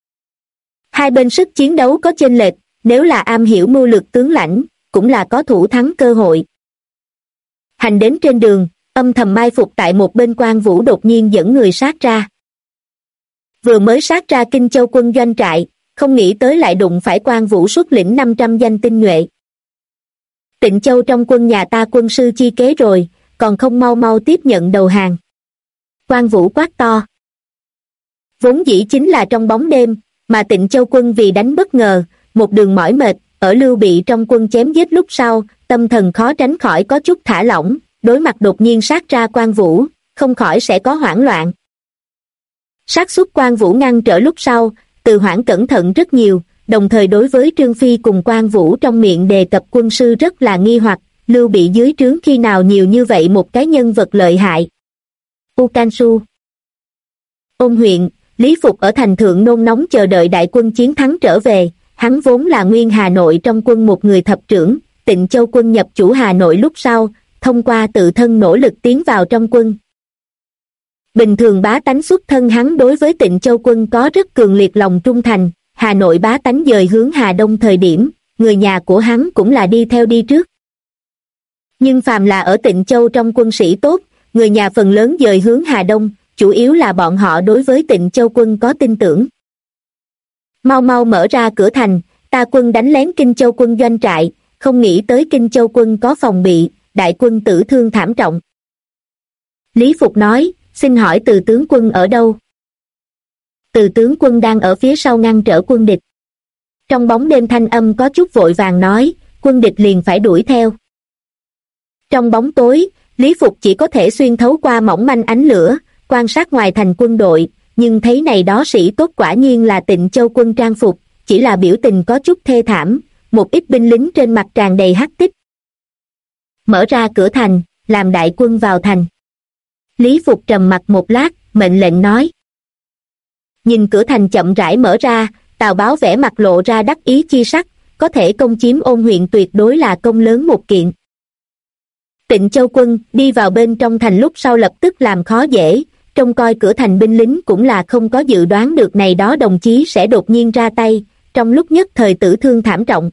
Hai bên sức chiến đấu có chênh lệch, nếu là am hiểu mưu lược tướng lãnh, cũng là có thủ thắng cơ hội. Hành đến trên đường, âm thầm mai phục tại một bên Quan Vũ đột nhiên dẫn người sát ra. Vừa mới sát ra Kinh Châu quân doanh trại, không nghĩ tới lại đụng phải Quan Vũ xuất lĩnh 500 danh tinh nhuệ. Tịnh Châu trong quân nhà ta quân sư chi kế rồi, còn không mau mau tiếp nhận đầu hàng. Quan Vũ quát to. Vốn dĩ chính là trong bóng đêm, mà Tịnh Châu quân vì đánh bất ngờ, một đường mỏi mệt, ở Lưu Bị trong quân chém giết lúc sau, tâm thần khó tránh khỏi có chút thả lỏng, đối mặt đột nhiên sát ra Quan Vũ, không khỏi sẽ có hoảng loạn. Xác suất Quan Vũ ngăn trở lúc sau, Từ Hoảng cẩn thận rất nhiều, đồng thời đối với Trương Phi cùng Quan Vũ trong miệng đề cập quân sư rất là nghi hoặc, Lưu Bị dưới trướng khi nào nhiều như vậy một cái nhân vật lợi hại. U Can Su, Ôn huyện, Lý Phục ở thành thượng nôn nóng chờ đợi đại quân chiến thắng trở về, hắn vốn là nguyên Hà Nội trong quân một người thập trưởng, Tịnh Châu quân nhập chủ Hà Nội lúc sau, thông qua tự thân nỗ lực tiến vào trong quân. Bình thường bá tánh xuất thân hắn đối với Tịnh Châu quân có rất cường liệt lòng trung thành, Hà Nội bá tánh dời hướng Hà Đông thời điểm, người nhà của hắn cũng là đi theo đi trước. Nhưng phàm là ở Tịnh Châu trong quân sĩ tốt, người nhà phần lớn dời hướng Hà Đông, chủ yếu là bọn họ đối với Tịnh Châu quân có tin tưởng. Mau mau mở ra cửa thành, ta quân đánh lén Kinh Châu quân doanh trại, không nghĩ tới Kinh Châu quân có phòng bị, đại quân tử thương thảm trọng. Lý Phục nói, xin hỏi Từ tướng quân ở đâu? Từ tướng quân đang ở phía sau ngăn trở quân địch. Trong bóng đêm thanh âm có chút vội vàng nói, quân địch liền phải đuổi theo. Trong bóng tối, Lý Phục chỉ có thể xuyên thấu qua mỏng manh ánh lửa, quan sát ngoài thành quân đội, nhưng thấy này đó sĩ tốt quả nhiên là Tịnh Châu quân trang phục, chỉ là biểu tình có chút thê thảm, một ít binh lính trên mặt tràn đầy hắc tích. Mở ra cửa thành, làm đại quân vào thành. Lý Phục trầm mặt một lát, mệnh lệnh nói. Nhìn cửa thành chậm rãi mở ra, Tào Báo vẻ mặt lộ ra đắc ý chi sắc, có thể công chiếm Ôn huyện tuyệt đối là công lớn một kiện. Tịnh Châu quân đi vào bên trong thành lúc sau lập tức làm khó dễ, trông coi cửa thành binh lính cũng là không có dự đoán được này đó đồng chí sẽ đột nhiên ra tay, trong lúc nhất thời tử thương thảm trọng.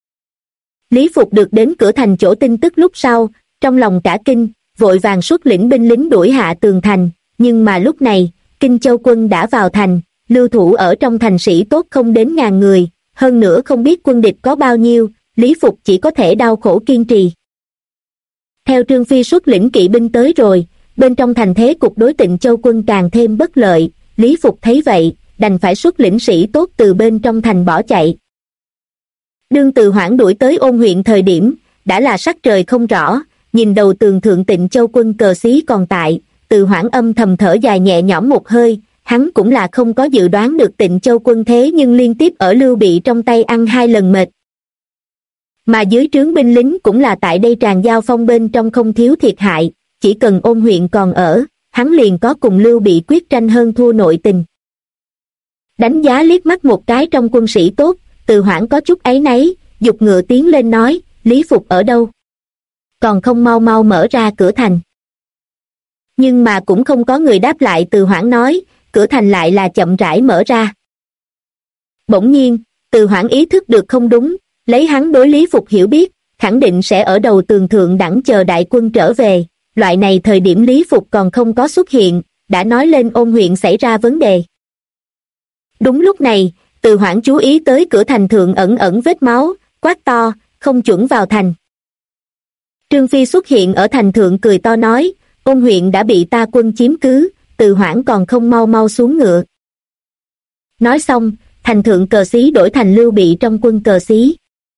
Lý Phục được đến cửa thành chỗ tin tức lúc sau, trong lòng cả kinh, vội vàng xuất lĩnh binh lính đuổi hạ tường thành, nhưng mà lúc này, Kinh Châu quân đã vào thành, lưu thủ ở trong thành sĩ tốt không đến 1000 người, hơn nữa không biết quân địch có bao nhiêu, Lý Phục chỉ có thể đau khổ kiên trì. Theo Trương Phi xuất lĩnh kỵ binh tới rồi, bên trong thành thế cục đối Tịnh Châu quân càng thêm bất lợi, Lý Phục thấy vậy, đành phải xuất lĩnh sĩ tốt từ bên trong thành bỏ chạy. Đương Từ Hoảng đuổi tới Ôn huyện thời điểm, đã là sắc trời không rõ, nhìn đầu tường thượng Tịnh Châu quân cờ xí còn tại, Từ Hoảng âm thầm thở dài nhẹ nhõm một hơi, hắn cũng là không có dự đoán được Tịnh Châu quân thế nhưng liên tiếp ở Lưu Bị trong tay ăn 2 lần mệt. Mà dưới trướng binh lính cũng là tại đây tràn giao phong bên trong không thiếu thiệt hại, chỉ cần Ôn huyện còn ở, hắn liền có cùng Lưu Bị quyết tranh hơn thua nội tình. Đánh giá liếc mắt một cái trong quân sĩ tốt, Từ Hoảng có chút áy náy, giục ngựa tiến lên nói, Lý Phục ở đâu? Còn không mau mau mở ra cửa thành. Nhưng mà cũng không có người đáp lại. Từ Hoảng nói, cửa thành lại là chậm rãi mở ra. Bỗng nhiên, Từ Hoảng ý thức được không đúng, lấy hắn đối Lý Phục hiểu biết, khẳng định sẽ ở đầu tường thượng đẳng chờ đại quân trở về, loại này thời điểm Lý Phục còn không có xuất hiện, đã nói lên Ôn huyện xảy ra vấn đề. Đúng lúc này, Từ Hoảng chú ý tới cửa thành thượng ẩn ẩn vết máu, quát to, không chuẩn vào thành. Trương Phi xuất hiện ở thành thượng cười to nói, Ôn huyện đã bị ta quân chiếm cứ, Từ Hoảng còn không mau mau xuống ngựa. Nói xong, thành thượng cờ xí đổi thành Lưu Bị trong quân cờ xí.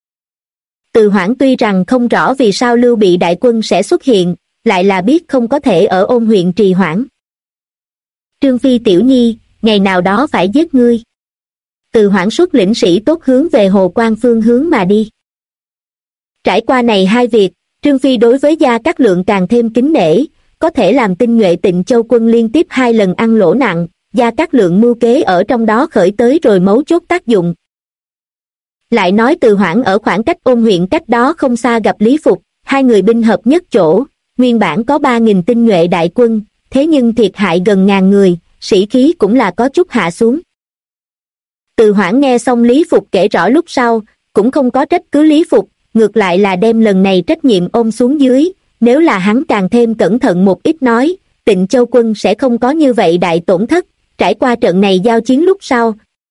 Từ Hoảng tuy rằng không rõ vì sao Lưu Bị đại quân sẽ xuất hiện, lại là biết không có thể ở Ôn huyện trì hoãn. Trương Phi tiểu nhi, ngày nào đó phải giết ngươi. Từ Hoảng xuất lĩnh sĩ tốt hướng về Hồ Quan phương hướng mà đi. Trải qua này hai việc, Trương Phi đối với Gia Cát Lượng càng thêm kính nể, có thể làm tinh nhuệ Tịnh Châu quân liên tiếp 2 lần ăn lỗ nặng, Gia Cát Lượng mưu kế ở trong đó khởi tới rồi mấu chốt tác dụng. Lại nói Từ Hoảng ở khoảng cách Ôn huyện cách đó không xa gặp Lý Phục, hai người binh hợp nhất chỗ, nguyên bản có 3.000 tinh nhuệ đại quân, thế nhưng thiệt hại gần 1.000 người, sĩ khí cũng là có chút hạ xuống. Từ Hoảng nghe xong Lý Phục kể rõ lúc sau, cũng không có trách cứ Lý Phục, ngược lại là đem lần này trách nhiệm ôm xuống dưới, nếu là hắn càng thêm cẩn thận một ít nói, Tịnh Châu quân sẽ không có như vậy đại tổn thất, trải qua trận này giao chiến lúc sau.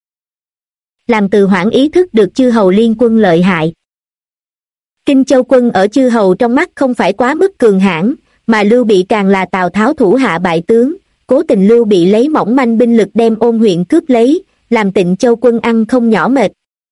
Làm Từ Hoảng ý thức được chư hầu liên quân lợi hại. Kinh Châu quân ở chư hầu trong mắt không phải quá mức cường hãn, mà Lưu Bị càng là Tào Tháo thủ hạ bại tướng, cố tình Lưu Bị lấy mỏng manh binh lực đem Ôn huyện cướp lấy, làm Tịnh Châu quân ăn không nhỏ mệt.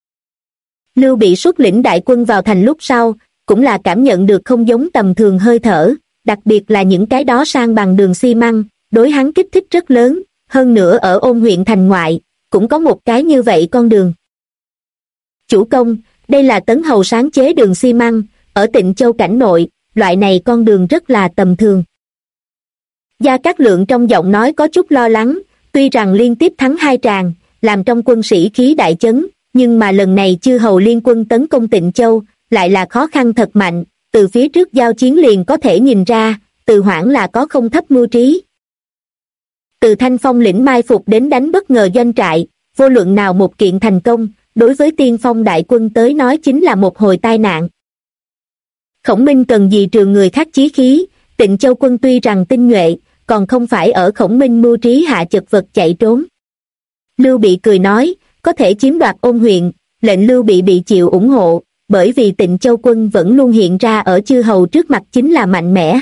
Lưu Bị xuất lĩnh đại quân vào thành lúc sau, cũng là cảm nhận được không giống tầm thường hơi thở, đặc biệt là những cái đó sang bằng đường xi măng, đối hắn kích thích rất lớn, hơn nữa ở Ôn huyện thành ngoại, cũng có một cái như vậy con đường. Chủ công, đây là Tấn Hầu sáng chế đường xi măng, ở Tịnh Châu cảnh nội, loại này con đường rất là tầm thường. Gia Cát Lượng trong giọng nói có chút lo lắng, tuy rằng liên tiếp thắng 2 tràng, làm trong quân sĩ khí đại chấn, nhưng mà lần này chư hầu liên quân tấn công Tịnh Châu, lại là khó khăn thật mạnh, từ phía trước giao chiến liền có thể nhìn ra, Từ Hoảng là có không thấp mưu trí. Từ Thanh Phong lĩnh mai phục đến đánh bất ngờ doanh trại, vô luận nào một kiện thành công, đối với tiên phong đại quân tới nói chính là một hồi tai nạn. Khổng Minh cần gì trường người khác chí khí, Tịnh Châu quân tuy rằng tinh nhuệ, còn không phải ở Khổng Minh mưu trí hạ chật vật chạy trốn. Lưu Bị cười nói, có thể chiếm đoạt Ôn huyện, lệnh Lưu bị chịu ủng hộ, bởi vì Tịnh Châu quân vẫn luôn hiện ra ở chư hầu trước mặt chính là mạnh mẽ.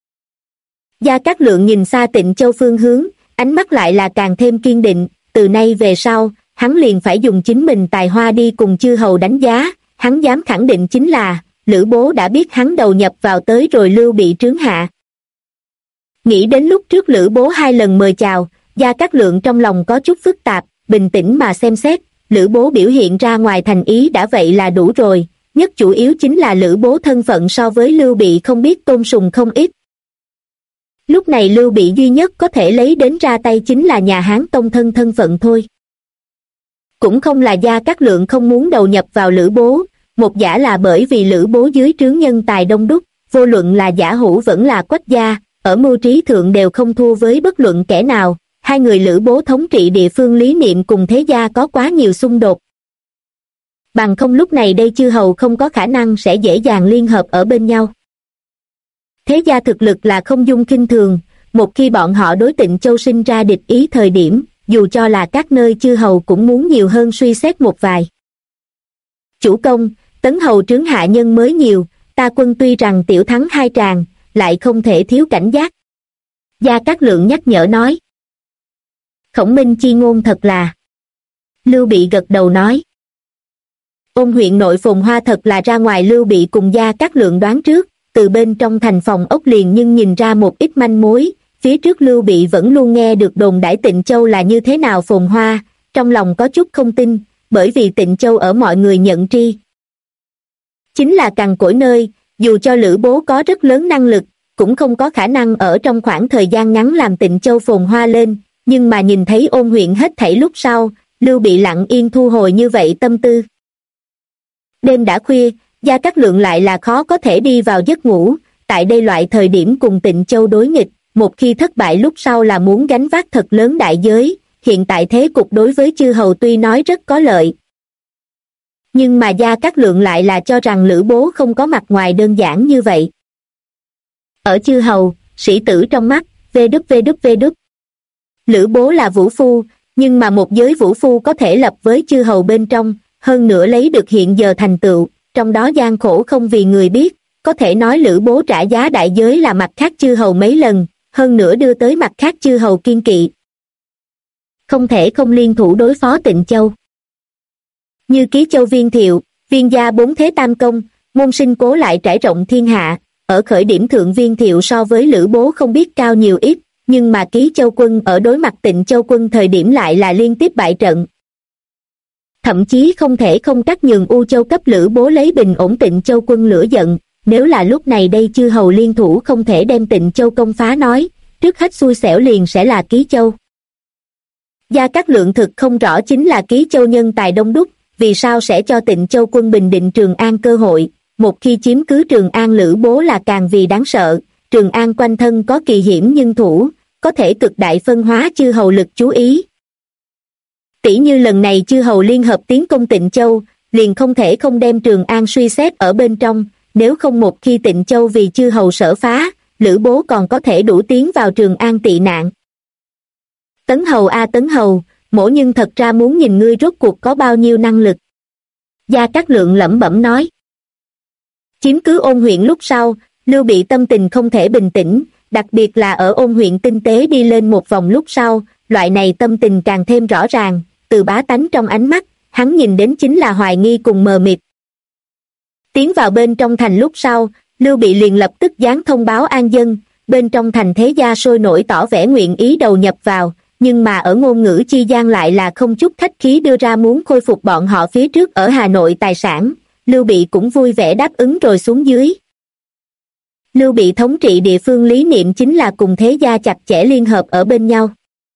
Gia Cát Lượng nhìn xa Tịnh Châu phương hướng, ánh mắt lại là càng thêm kiên định, từ nay về sau, hắn liền phải dùng chính mình tài hoa đi cùng chư hầu đánh giá, hắn dám khẳng định chính là, Lữ Bố đã biết hắn đầu nhập vào tới rồi Lưu Bị trướng hạ. Nghĩ đến lúc trước Lữ Bố 2 lần mời chào, Gia Cát Lượng trong lòng có chút phức tạp, bình tĩnh mà xem xét, Lữ Bố biểu hiện ra ngoài thành ý đã vậy là đủ rồi, nhất chủ yếu chính là Lữ Bố thân phận so với Lưu Bị không biết tôn sùng không ít. Lúc này Lưu Bị duy nhất có thể lấy đến ra tay chính là nhà Hán tông thân phận thôi. Cũng không là Gia Cát Lượng không muốn đầu nhập vào Lữ Bố, một giả là bởi vì Lữ Bố dưới trướng nhân tài đông đúc, vô luận là Giả Hữu vẫn là Quách gia, ở mưu trí thượng đều không thua với bất luận kẻ nào, hai người Lữ Bố thống trị địa phương lý niệm cùng thế gia có quá nhiều xung đột. Bằng không lúc này đây chư hầu không có khả năng sẽ dễ dàng liên hợp ở bên nhau. Thế gia thực lực là không dung khinh thường, một khi bọn họ đối Tịnh Châu sinh ra địch ý thời điểm, dù cho là các nơi chư hầu cũng muốn nhiều hơn suy xét một vài. Chủ công, Tấn hầu trướng hạ nhân mới nhiều, ta quân tuy rằng tiểu thắng 2 tràng, lại không thể thiếu cảnh giác. Gia Cát Lượng nhắc nhở nói. Khổng Minh chi ngôn thật là. Lưu Bị gật đầu nói. Ôn huyện nội phồn hoa thật là ra ngoài Lưu Bị cùng Gia Cát Lượng đoán trước, từ bên trong thành phòng ốc liền nhưng nhìn ra một ít manh mối, phía trước Lưu Bị vẫn luôn nghe được đồn đãi Tịnh Châu là như thế nào phồn hoa, trong lòng có chút không tin, bởi vì Tịnh Châu ở mọi người nhận tri. Chính là cằn cỗi nơi, dù cho Lữ Bố có rất lớn năng lực, cũng không có khả năng ở trong khoảng thời gian ngắn làm Tịnh Châu phồn hoa lên, nhưng mà nhìn thấy Ôn huyện hết thảy lúc sau, Lưu Bị lặng yên thu hồi như vậy tâm tư. Đêm đã khuya, Gia Cát Lượng lại là khó có thể đi vào giấc ngủ, tại đây loại thời điểm cùng Tịnh Châu đối nghịch, một khi thất bại lúc sau là muốn gánh vác thật lớn đại giới, hiện tại thế cục đối với chư hầu tuy nói rất có lợi. Nhưng mà Gia Cát Lượng lại là cho rằng Lữ Bố không có mặt ngoài đơn giản như vậy. Ở chư hầu, sĩ tử trong mắt, vđvđvđ. Lữ Bố là vũ phu, nhưng mà một giới vũ phu có thể lập với chư hầu bên trong, hơn nữa lấy được hiện giờ thành tựu, trong đó gian khổ không vì người biết, có thể nói Lữ Bố trả giá đại giới là mặt khác chư hầu mấy lần, hơn nữa đưa tới mặt khác chư hầu kiên kỵ. Không thể không liên thủ đối phó Tịnh Châu. Như Ký Châu Viên Thiệu, Viên gia bốn thế tam công, môn sinh cố lại trải rộng thiên hạ, ở khởi điểm thượng Viên Thiệu so với Lữ Bố không biết cao nhiều ít, nhưng mà Ký Châu quân ở đối mặt Tịnh Châu quân thời điểm lại là liên tiếp bại trận. Thậm chí không thể không cắt nhường U Châu cấp Lữ Bố lấy bình ổn Tịnh Châu quân lửa giận, nếu là lúc này đây chư hầu liên thủ không thể đem Tịnh Châu công phá nói, trước hết xui xẻo liền sẽ là Ký Châu. Gia Cát Lượng thực không rõ chính là Ký Châu nhân tài đông đúc, vì sao sẽ cho Tịnh Châu quân bình định Trường An cơ hội, một khi chiếm cứ Trường An Lữ Bố là càng vì đáng sợ, Trường An quanh thân có kỳ hiểm nhân thủ, có thể cực đại phân hóa chư hầu lực chú ý. Tỷ như lần này chư hầu liên hợp tiến công Tịnh Châu, liền không thể không đem Trường An suy xét ở bên trong, nếu không một khi Tịnh Châu vì chư hầu sở phá, Lữ Bố còn có thể đủ tiến vào Trường An tị nạn. Tấn Hầu a Tấn Hầu, mỗ nhưng thật ra muốn nhìn ngươi rốt cuộc có bao nhiêu năng lực. Gia Cát Lượng lẩm bẩm nói. Chiếm cứ Ôn huyện lúc sau, Lưu Bị tâm tình không thể bình tĩnh, đặc biệt là ở Ôn huyện tinh tế đi lên một vòng lúc sau, loại này tâm tình càng thêm rõ ràng, từ bá tánh trong ánh mắt, hắn nhìn đến chính là hoài nghi cùng mờ mịt. Tiến vào bên trong thành lúc sau, Lưu Bị liền lập tức giáng thông báo an dân, bên trong thành thế gia sôi nổi tỏ vẻ nguyện ý đầu nhập vào, nhưng mà ở ngôn ngữ chi gian lại là không chút khách khí đưa ra muốn khôi phục bọn họ phía trước ở Hà Nội tài sản, Lưu Bị cũng vui vẻ đáp ứng rồi xuống dưới. Lưu Bị thống trị địa phương lý niệm chính là cùng thế gia chặt chẽ liên hợp ở bên nhau.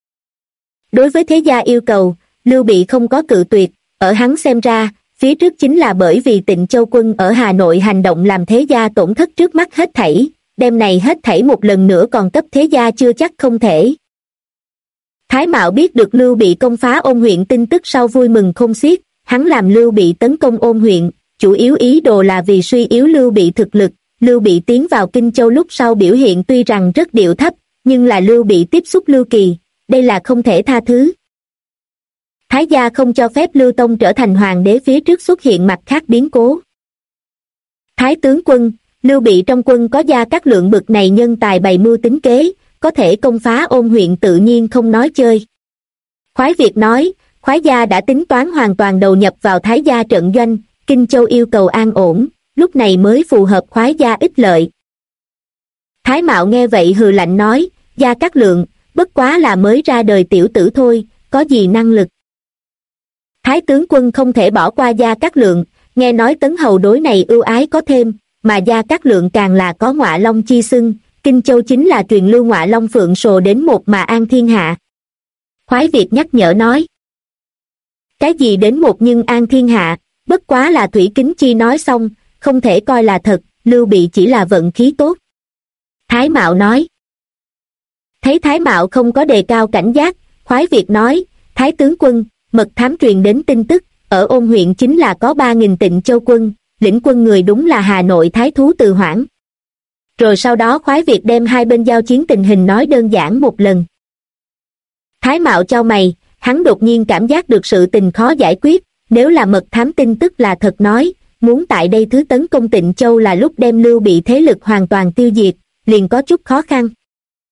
Đối với thế gia yêu cầu, Lưu Bị không có cự tuyệt, ở hắn xem ra, phía trước chính là bởi vì Tịnh Châu quân ở Hà Nội hành động làm thế gia tổn thất trước mắt hết thảy, đêm này hết thảy một lần nữa còn cấp thế gia chưa chắc không thể. Thái Mạo biết được Lưu Bị công phá Ôn huyện tin tức sau vui mừng khôn xiết, hắn làm Lưu Bị tấn công Ôn huyện, chủ yếu ý đồ là vì suy yếu Lưu Bị thực lực. Lưu Bị tiến vào Kinh Châu lúc sau biểu hiện tuy rằng rất điệu thấp, nhưng là Lưu Bị tiếp xúc Lưu Kỳ, đây là không thể tha thứ. Thái gia không cho phép Lưu Tông trở thành hoàng đế phía trước xuất hiện mặt khác biến cố. Thái tướng quân, Lưu Bị trong quân có Gia Cát Lượng bực này nhân tài bày mưu tính kế, có thể công phá Ôn huyện tự nhiên không nói chơi. Khoái Việt nói, khoái gia đã tính toán hoàn toàn đầu nhập vào Thái gia trận doanh, Kinh Châu yêu cầu an ổn, lúc này mới phù hợp khoái gia ích lợi. Thái Mạo nghe vậy hừ lạnh nói, Gia Cát Lượng, bất quá là mới ra đời tiểu tử thôi, có gì năng lực. Thái tướng quân không thể bỏ qua Gia Cát Lượng, nghe nói Tấn Hầu đối này ưu ái có thêm, mà Gia Cát Lượng càng là có ngọa long chi xưng, Kinh Châu chính là truyền lưu ngọa long phượng sồ đến một mà an thiên hạ. Khoái Việt nhắc nhở nói, cái gì đến một nhưng an thiên hạ, bất quá là Thủy Kính Chi nói xong, không thể coi là thật, Lưu Bị chỉ là vận khí tốt. Thái Mạo nói. Thấy Thái Mạo không có đề cao cảnh giác, Khoái Việt nói, Thái tướng quân, mật thám truyền đến tin tức, ở Ôn huyện chính là có 3.000 Tịnh Châu quân, lĩnh quân người đúng là Hà Nội Thái thú Từ Hoảng. Rồi sau đó Khoái Việt đem hai bên giao chiến tình hình nói đơn giản một lần. Thái Mạo chau mày, hắn đột nhiên cảm giác được sự tình khó giải quyết, nếu là mật thám tin tức là thật nói, muốn tại đây thứ tấn công Tịnh Châu là lúc đem Lưu Bị thế lực hoàn toàn tiêu diệt, liền có chút khó khăn.